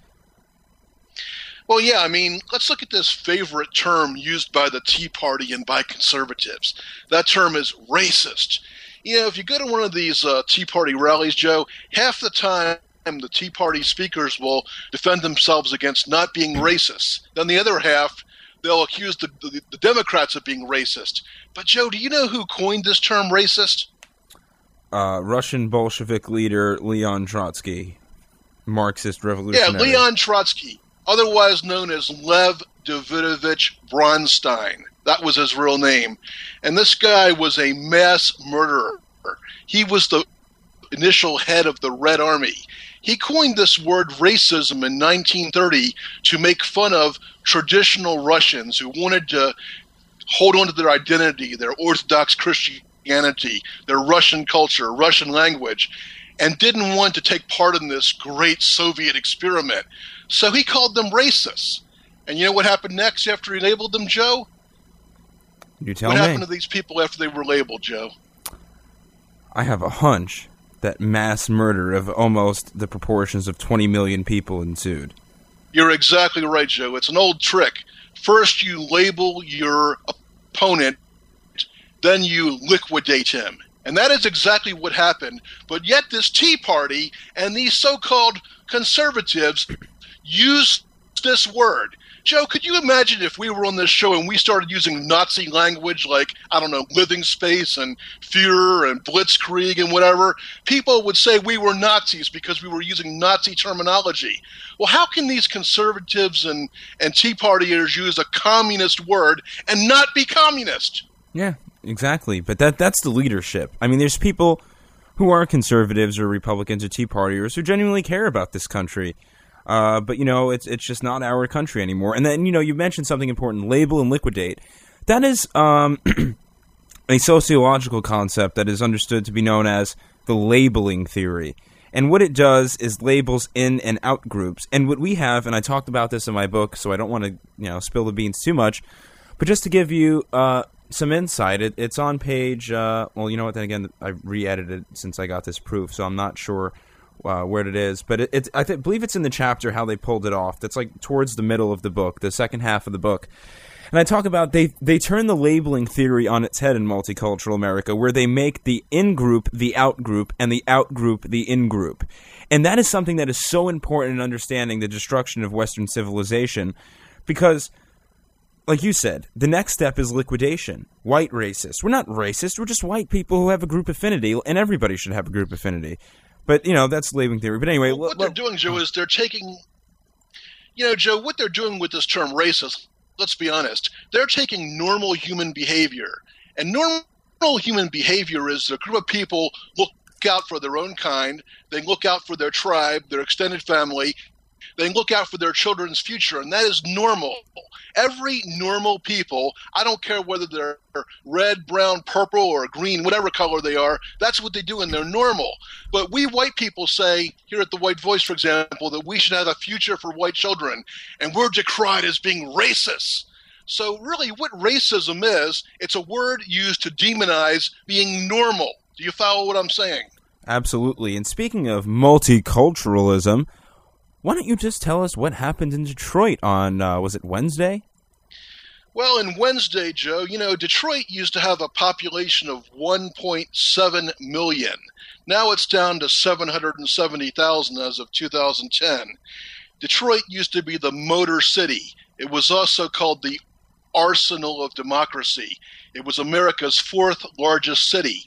[SPEAKER 2] Well, yeah, I mean, let's look at this favorite term used by the Tea Party and by conservatives. That term is racist. You know, if you go to one of these uh, Tea Party rallies, Joe, half the time the Tea Party speakers will defend themselves against not being racist. Then the other half, they'll accuse the, the, the Democrats of being racist. But, Joe, do you know who coined this term racist?
[SPEAKER 1] Uh, Russian Bolshevik leader Leon Trotsky, Marxist revolutionary.
[SPEAKER 2] Yeah, Leon Trotsky, otherwise known as Lev Davidovich Bronstein. That was his real name. And this guy was a mass murderer. He was the initial head of the Red Army. He coined this word racism in nineteen thirty to make fun of traditional Russians who wanted to hold on to their identity, their Orthodox Christianity, their Russian culture, Russian language, and didn't want to take part in this great Soviet experiment. So he called them racists. And you know what happened next after he labeled them, Joe?
[SPEAKER 1] You tell
[SPEAKER 2] what
[SPEAKER 1] me.
[SPEAKER 2] What happened to these people after they were labeled, Joe?
[SPEAKER 1] I have a hunch that mass murder of almost the proportions of twenty million people ensued.
[SPEAKER 2] You're exactly right, Joe. It's an old trick. First you label your opponent, then you liquidate him. And that is exactly what happened. But yet this Tea Party and these so-called conservatives use this word. Joe, could you imagine if we were on this show and we started using Nazi language like, I don't know, living space and Führer and blitzkrieg and whatever? People would say we were Nazis because we were using Nazi terminology. Well, how can these conservatives and, and Tea Partiers use a communist word and not be communist?
[SPEAKER 1] Yeah, exactly. But that that's the leadership. I mean, there's people who are conservatives or Republicans or Tea Partiers who genuinely care about this country. Uh, but, you know, it's it's just not our country anymore. And then, you know, you mentioned something important, label and liquidate. That is um, a sociological concept that is understood to be known as the labeling theory. And what it does is labels in and out groups. And what we have, and I talked about this in my book, so I don't want to, you know, spill the beans too much, but just to give you uh, some insight, it, it's on page, uh, well, you know what, then again, I re-edited it since I got this proof, so I'm not sure Uh, where it is, but it, it, I th- believe it's in the chapter how they pulled it off. That's like towards the middle of the book, the second half of the book. And I talk about they, they turn the labeling theory on its head in multicultural America, where they make the in-group the out-group and the out-group the in-group. And that is something that is so important in understanding the destruction of Western civilization, because, like you said, the next step is liquidation. White racist. We're not racist, we're just white people who have a group affinity, and everybody should have a group affinity. But, you know, that's labeling theory. But anyway...
[SPEAKER 2] Well, what they're doing, Joe, is they're taking... You know, Joe, what they're doing with this term racist, let's be honest, they're taking normal human behavior. And normal human behavior is a group of people look out for their own kind, they look out for their tribe, their extended family, they look out for their children's future, and that is normal. Every normal people, I don't care whether they're red, brown, purple, or green, whatever color they are, that's what they do, and they're normal. But we white people say, here at the White Voice, for example, that we should have a future for white children, and we're decried as being racist. So really, what racism is, it's a word used to demonize being normal. Do you follow what I'm saying?
[SPEAKER 1] Absolutely. And speaking of multiculturalism, why don't you just tell us what happened in Detroit on, uh, was it Wednesday?
[SPEAKER 2] Well, in Wednesday, Joe, you know, Detroit used to have a population of one point seven million. Now it's down to seven hundred seventy thousand as of two thousand ten. Detroit used to be the Motor City. It was also called the Arsenal of Democracy. It was America's fourth largest city.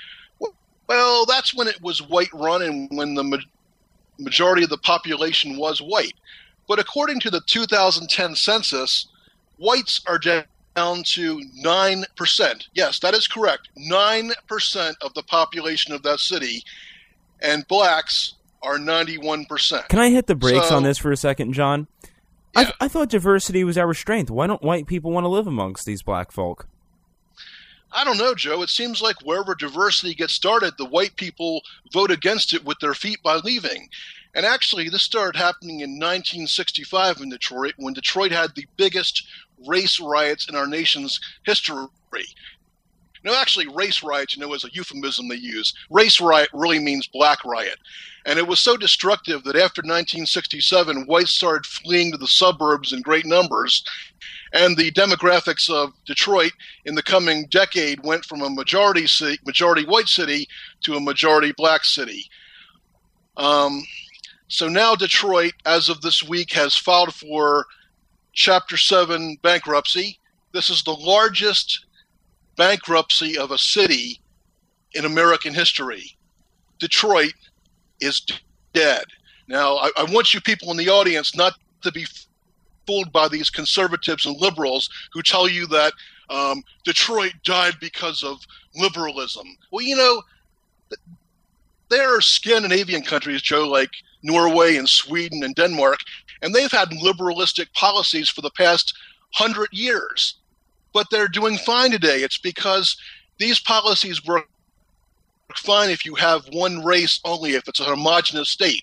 [SPEAKER 2] Well, that's when it was white-run and when the ma- majority of the population was white. But according to the two thousand ten census, whites are down to nine percent. Yes, that is correct. nine percent of the population of that city, and blacks are ninety-one percent.
[SPEAKER 1] Can I hit the brakes
[SPEAKER 2] so,
[SPEAKER 1] on this for a second, John?
[SPEAKER 2] Yeah.
[SPEAKER 1] I, th- I thought diversity was our strength. Why don't white people want to live amongst these black folk?
[SPEAKER 2] I don't know, Joe. It seems like wherever diversity gets started, the white people vote against it with their feet by leaving. And actually, this started happening in nineteen sixty-five in Detroit, when Detroit had the biggest race riots in our nation's history. No, actually, race riots, you know, is a euphemism they use. Race riot really means black riot. And it was so destructive that after nineteen sixty-seven, whites started fleeing to the suburbs in great numbers. And the demographics of Detroit in the coming decade went from a majority city, majority white city to a majority black city. Um, so now Detroit, as of this week, has filed for Chapter seven bankruptcy. This is the largest bankruptcy of a city in American history. Detroit is dead. Now, I, I want you people in the audience not to be fooled by these conservatives and liberals who tell you that um, Detroit died because of liberalism. Well, you know, there are Scandinavian countries, Joe, like Norway and Sweden and Denmark, and they've had liberalistic policies for the past hundred years. But they're doing fine today. It's because these policies work fine if you have one race only, if it's a homogenous state.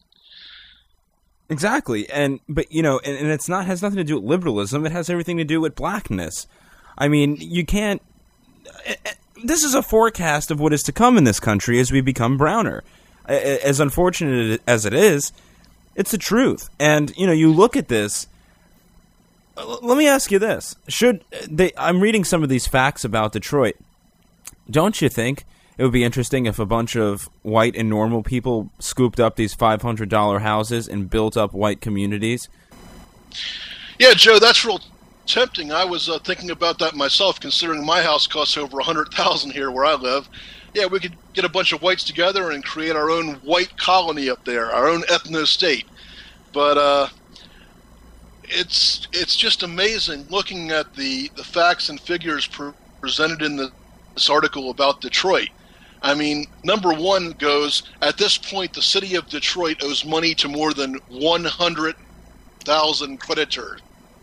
[SPEAKER 1] Exactly, and but you know, and, and it's not has nothing to do with liberalism. It has everything to do with blackness. I mean, you can't. This is a forecast of what is to come in this country as we become browner. As unfortunate as it is, it's the truth. And you know, you look at this. Let me ask you this: Should they? I'm reading some of these facts about Detroit. Don't you think it would be interesting if a bunch of white and normal people scooped up these five hundred dollar houses and built up white communities?
[SPEAKER 2] Yeah, Joe, that's real tempting. I was uh, thinking about that myself, considering my house costs over one hundred thousand dollars here where I live. Yeah, we could get a bunch of whites together and create our own white colony up there, our own ethno-state. But uh, it's it's just amazing looking at the, the facts and figures pre- presented in the, this article about Detroit. I mean, number one goes, at this point, the city of Detroit owes money to more than one hundred thousand creditors.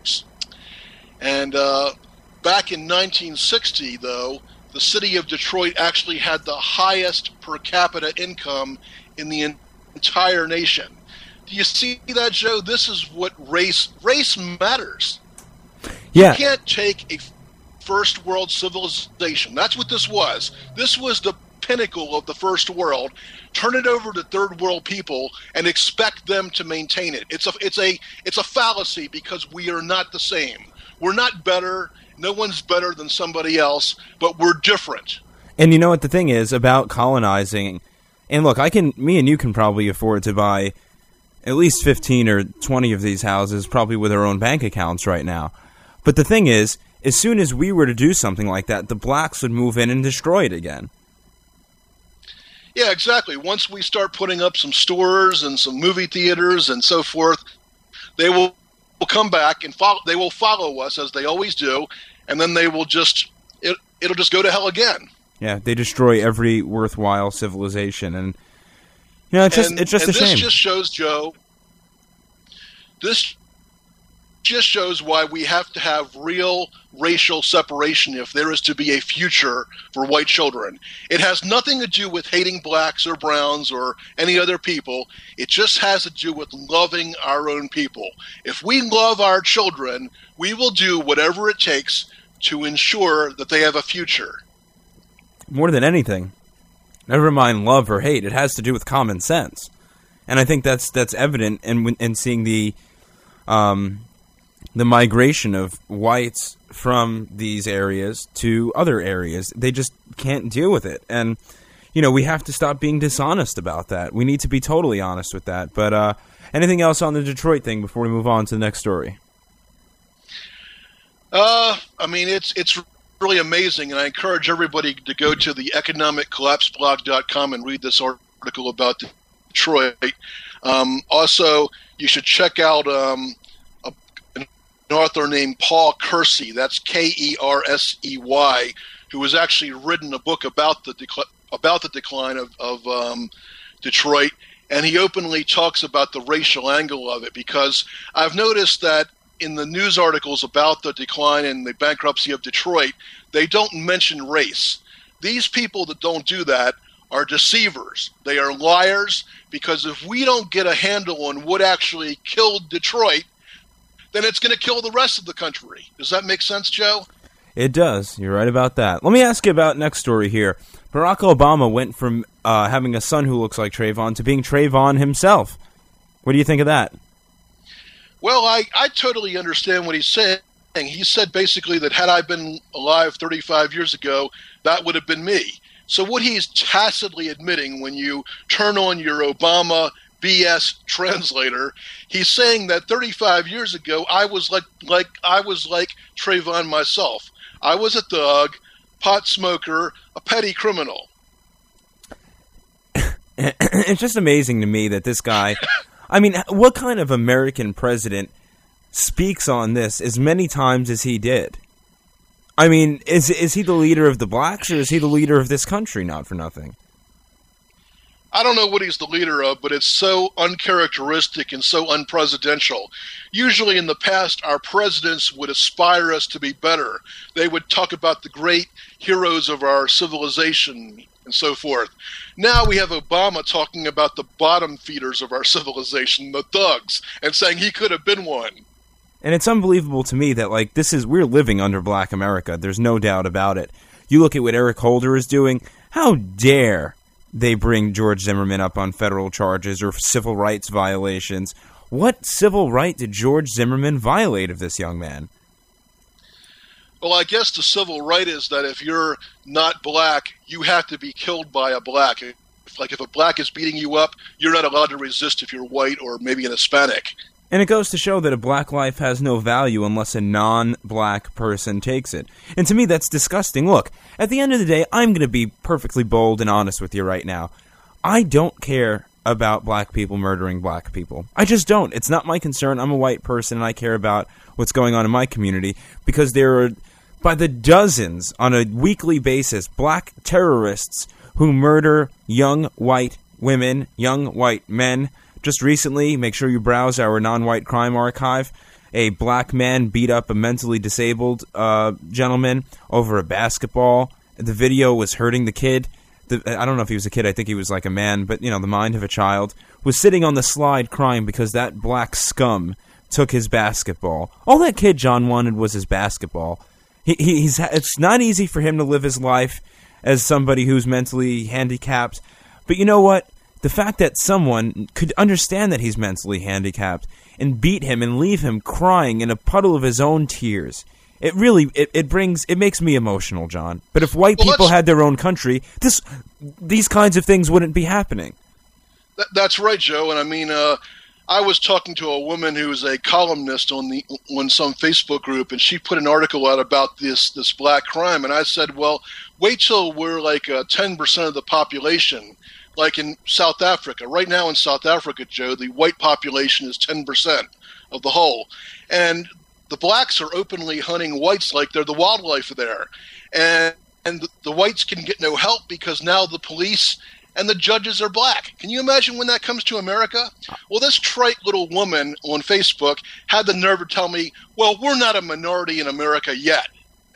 [SPEAKER 2] And uh, back in nineteen sixty, though, the city of Detroit actually had the highest per capita income in the entire nation. Do you see that, Joe? This is what race, race matters.
[SPEAKER 1] Yeah.
[SPEAKER 2] You can't take a first world civilization. That's what this was. This was the pinnacle of the first world, turn it over to third world people and expect them to maintain it. It's a it's a it's a fallacy, because we are not the same. We're not better. No one's better than somebody else, but we're different.
[SPEAKER 1] And you know what the thing is about colonizing? And look, I can me and you can probably afford to buy at least fifteen or twenty of these houses, probably with our own bank accounts right now. But the thing is, as soon as we were to do something like that, the blacks would move in and destroy it again.
[SPEAKER 2] Yeah, exactly. Once we start putting up some stores and some movie theaters and so forth, they will, will come back and follow. They will follow us, as they always do, and then they will just it, it'll just go to hell again.
[SPEAKER 1] Yeah, they destroy every worthwhile civilization, and you know, it's just
[SPEAKER 2] and,
[SPEAKER 1] it's just
[SPEAKER 2] and
[SPEAKER 1] a
[SPEAKER 2] this
[SPEAKER 1] shame.
[SPEAKER 2] This just shows, Joe. This just shows why we have to have real racial separation if there is to be a future for white children. It has nothing to do with hating blacks or browns or any other people. It just has to do with loving our own people. If we love our children, we will do whatever it takes to ensure that they have a future.
[SPEAKER 1] More than anything, never mind love or hate, it has to do with common sense. And I think that's that's evident in in seeing the um the migration of whites from these areas to other areas. They just can't deal with it. And, you know, we have to stop being dishonest about that. We need to be totally honest with that. But uh, anything else on the Detroit thing before we move on to the next story?
[SPEAKER 2] Uh, I mean, it's it's really amazing, and I encourage everybody to go to the economic collapse blog dot com and read this article about Detroit. Um, also, you should check out um, a, an author named Paul Kersey, that's K E R S E Y, who has actually written a book about the decl- about the decline of, of um, Detroit, and he openly talks about the racial angle of it, because I've noticed that in the news articles about the decline and the bankruptcy of Detroit, they don't mention race. These people that don't do that are deceivers. They are liars, because if we don't get a handle on what actually killed Detroit, then it's going to kill the rest of the country. Does that make sense, Joe?
[SPEAKER 1] It does. You're right about that. Let me ask you about next story here. Barack Obama went from uh, having a son who looks like Trayvon to being Trayvon himself. What do you think of that?
[SPEAKER 2] Well, I, I totally understand what he's saying. He said basically that had I been alive thirty-five years ago, that would have been me. So what he's tacitly admitting when you turn on your Obama B S translator, he's saying that thirty-five years ago I was like like I was like Trayvon myself. I was a thug, pot smoker, a petty criminal.
[SPEAKER 1] It's just amazing to me that this guy, I mean, what kind of American president speaks on this as many times as he did? I mean, is is he the leader of the blacks, or is he the leader of this country, not for nothing?
[SPEAKER 2] I don't know what he's the leader of, but it's so uncharacteristic and so unpresidential. Usually in the past, our presidents would aspire us to be better. They would talk about the great heroes of our civilization and so forth. Now we have Obama talking about the bottom feeders of our civilization, the thugs, and saying he could have been one.
[SPEAKER 1] And it's unbelievable to me that, like, this is, we're living under Black America. There's no doubt about it. You look at what Eric Holder is doing. How dare they bring George Zimmerman up on federal charges or civil rights violations? What civil right did George Zimmerman violate of this young man?
[SPEAKER 2] Well, I guess the civil right is that if you're not black, you have to be killed by a black. If, like if a black is beating you up, you're not allowed to resist if you're white or maybe an Hispanic.
[SPEAKER 1] And it goes to show that a black life has no value unless a non-black person takes it. And to me, that's disgusting. Look, at the end of the day, I'm going to be perfectly bold and honest with you right now. I don't care about black people murdering black people. I just don't. It's not my concern. I'm a white person, and I care about what's going on in my community, because there are, by the dozens, on a weekly basis, black terrorists who murder young white women, young white men. Just recently, make sure you browse our non-white crime archive. A black man beat up a mentally disabled uh, gentleman over a basketball. The video was hurting the kid. The, I don't know if he was a kid. I think he was like a man, but, you know, the mind of a child. Was sitting on the slide crying because that black scum took his basketball. All that kid John wanted was his basketball. He, he, he's, it's not easy for him to live his life as somebody who's mentally handicapped. But you know what? The fact that someone could understand that he's mentally handicapped and beat him and leave him crying in a puddle of his own tears, it really, it, it brings, it makes me emotional, John. But if white
[SPEAKER 2] well,
[SPEAKER 1] people had their own country, this, these kinds of things wouldn't be happening.
[SPEAKER 2] That, that's right, Joe. And I mean, uh, I was talking to a woman who's a columnist on the on some Facebook group, and she put an article out about this this black crime. And I said, well, wait till we're like uh, ten percent of the population. Like in South Africa. Right now in South Africa, Joe, the white population is ten percent of the whole. And the blacks are openly hunting whites like they're the wildlife there. And, and the, the whites can get no help because now the police and the judges are black. Can you imagine when that comes to America? Well, this trite little woman on Facebook had the nerve to tell me, well, we're not a minority in America yet.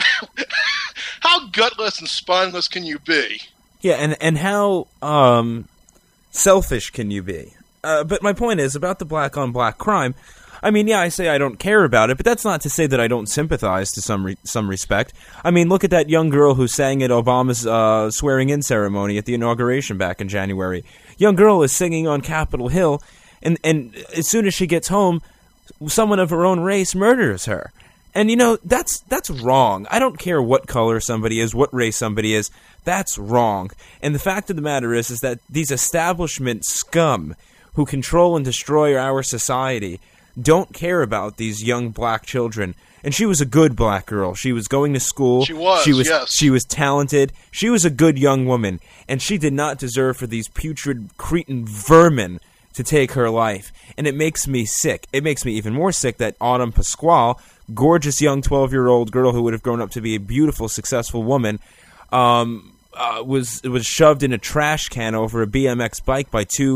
[SPEAKER 2] How gutless and spineless can you be?
[SPEAKER 1] Yeah, and, and how um, selfish can you be? Uh, but my point is, about the black-on-black crime, I mean, yeah, I say I don't care about it, but that's not to say that I don't sympathize to some re some respect. I mean, look at that young girl who sang at Obama's uh, swearing-in ceremony at the inauguration back in January. Young girl is singing on Capitol Hill, and, and as soon as she gets home, someone of her own race murders her. And, you know, that's that's wrong. I don't care what color somebody is, what race somebody is. That's wrong. And the fact of the matter is, is that these establishment scum who control and destroy our society don't care about these young black children. And she was a good black girl. She was going to school.
[SPEAKER 2] She was,
[SPEAKER 1] she was,
[SPEAKER 2] yes.
[SPEAKER 1] She was talented. She was a good young woman. And she did not deserve for these putrid, cretin vermin to take her life. And it makes me sick. It makes me even more sick that Autumn Pasquale, gorgeous young twelve-year-old girl who would have grown up to be a beautiful, successful woman, um, uh, was was shoved in a trash can over a B M X bike by two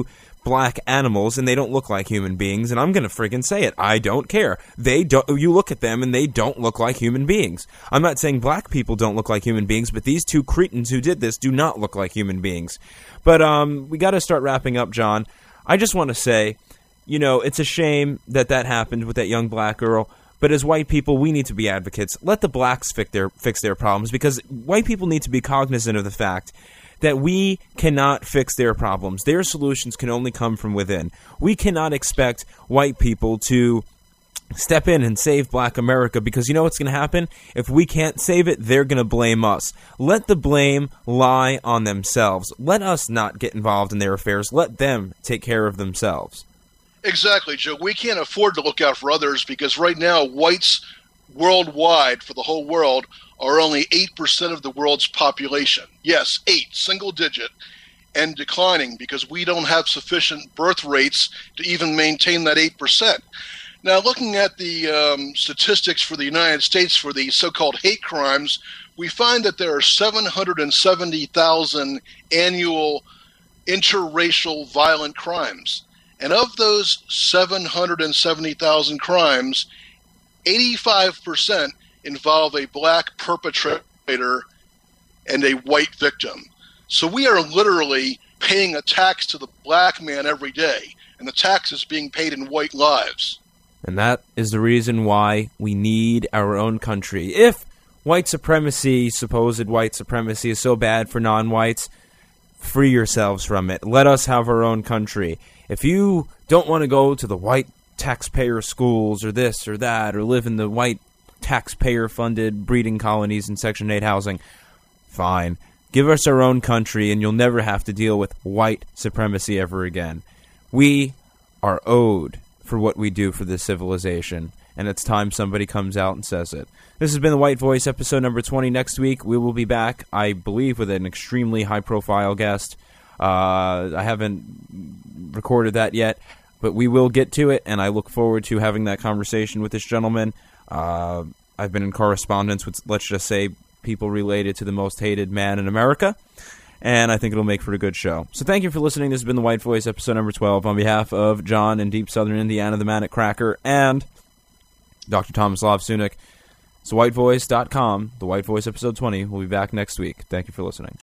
[SPEAKER 1] black animals and they don't look like human beings, and I'm going to friggin' say it. I don't care. They don't. You look at them and they don't look like human beings. I'm not saying black people don't look like human beings, but these two cretins who did this do not look like human beings. But um, we got to start wrapping up, John. I just want to say, you know, it's a shame that that happened with that young black girl. But as white people, we need to be advocates. Let the blacks fix their fix their problems, because white people need to be cognizant of the fact that we cannot fix their problems. Their solutions can only come from within. We cannot expect white people to step in and save black America, because you know what's going to happen? If we can't save it, they're going to blame us. Let the blame lie on themselves. Let us not get involved in their affairs. Let them take care of themselves.
[SPEAKER 2] Exactly, Joe. We can't afford to look out for others, because right now whites worldwide, for the whole world, are only eight percent of the world's population. Yes, eight, single digit, and declining, because we don't have sufficient birth rates to even maintain that eight percent. Now, looking at the um, statistics for the United States for the so-called hate crimes, we find that there are seven hundred seventy thousand annual interracial violent crimes. And of those seven hundred seventy thousand crimes, eighty-five percent involve a black perpetrator and a white victim. So we are literally paying a tax to the black man every day, and the tax is being paid in white lives.
[SPEAKER 1] And that is the reason why we need our own country. If white supremacy, supposed white supremacy, is so bad for non-whites, free yourselves from it. Let us have our own country. If you don't want to go to the white taxpayer schools or this or that, or live in the white taxpayer-funded breeding colonies and Section eight housing, fine. Give us our own country and you'll never have to deal with white supremacy ever again. We are owed for what we do for this civilization, and it's time somebody comes out and says it. This has been The White Voice, episode number twenty. Next week, we will be back, I believe, with an extremely high-profile guest. Uh, I haven't recorded that yet, but we will get to it, and I look forward to having that conversation with this gentleman. Uh, I've been in correspondence with, let's just say, people related to the most hated man in America, and I think it'll make for a good show. So thank you for listening. This has been The White Voice, episode number twelve. On behalf of John in deep southern Indiana, the Manic Cracker, and Doctor Tomislav Sunik, it's the white voice dot com. The White Voice, episode twenty. We'll be back next week. Thank you for listening.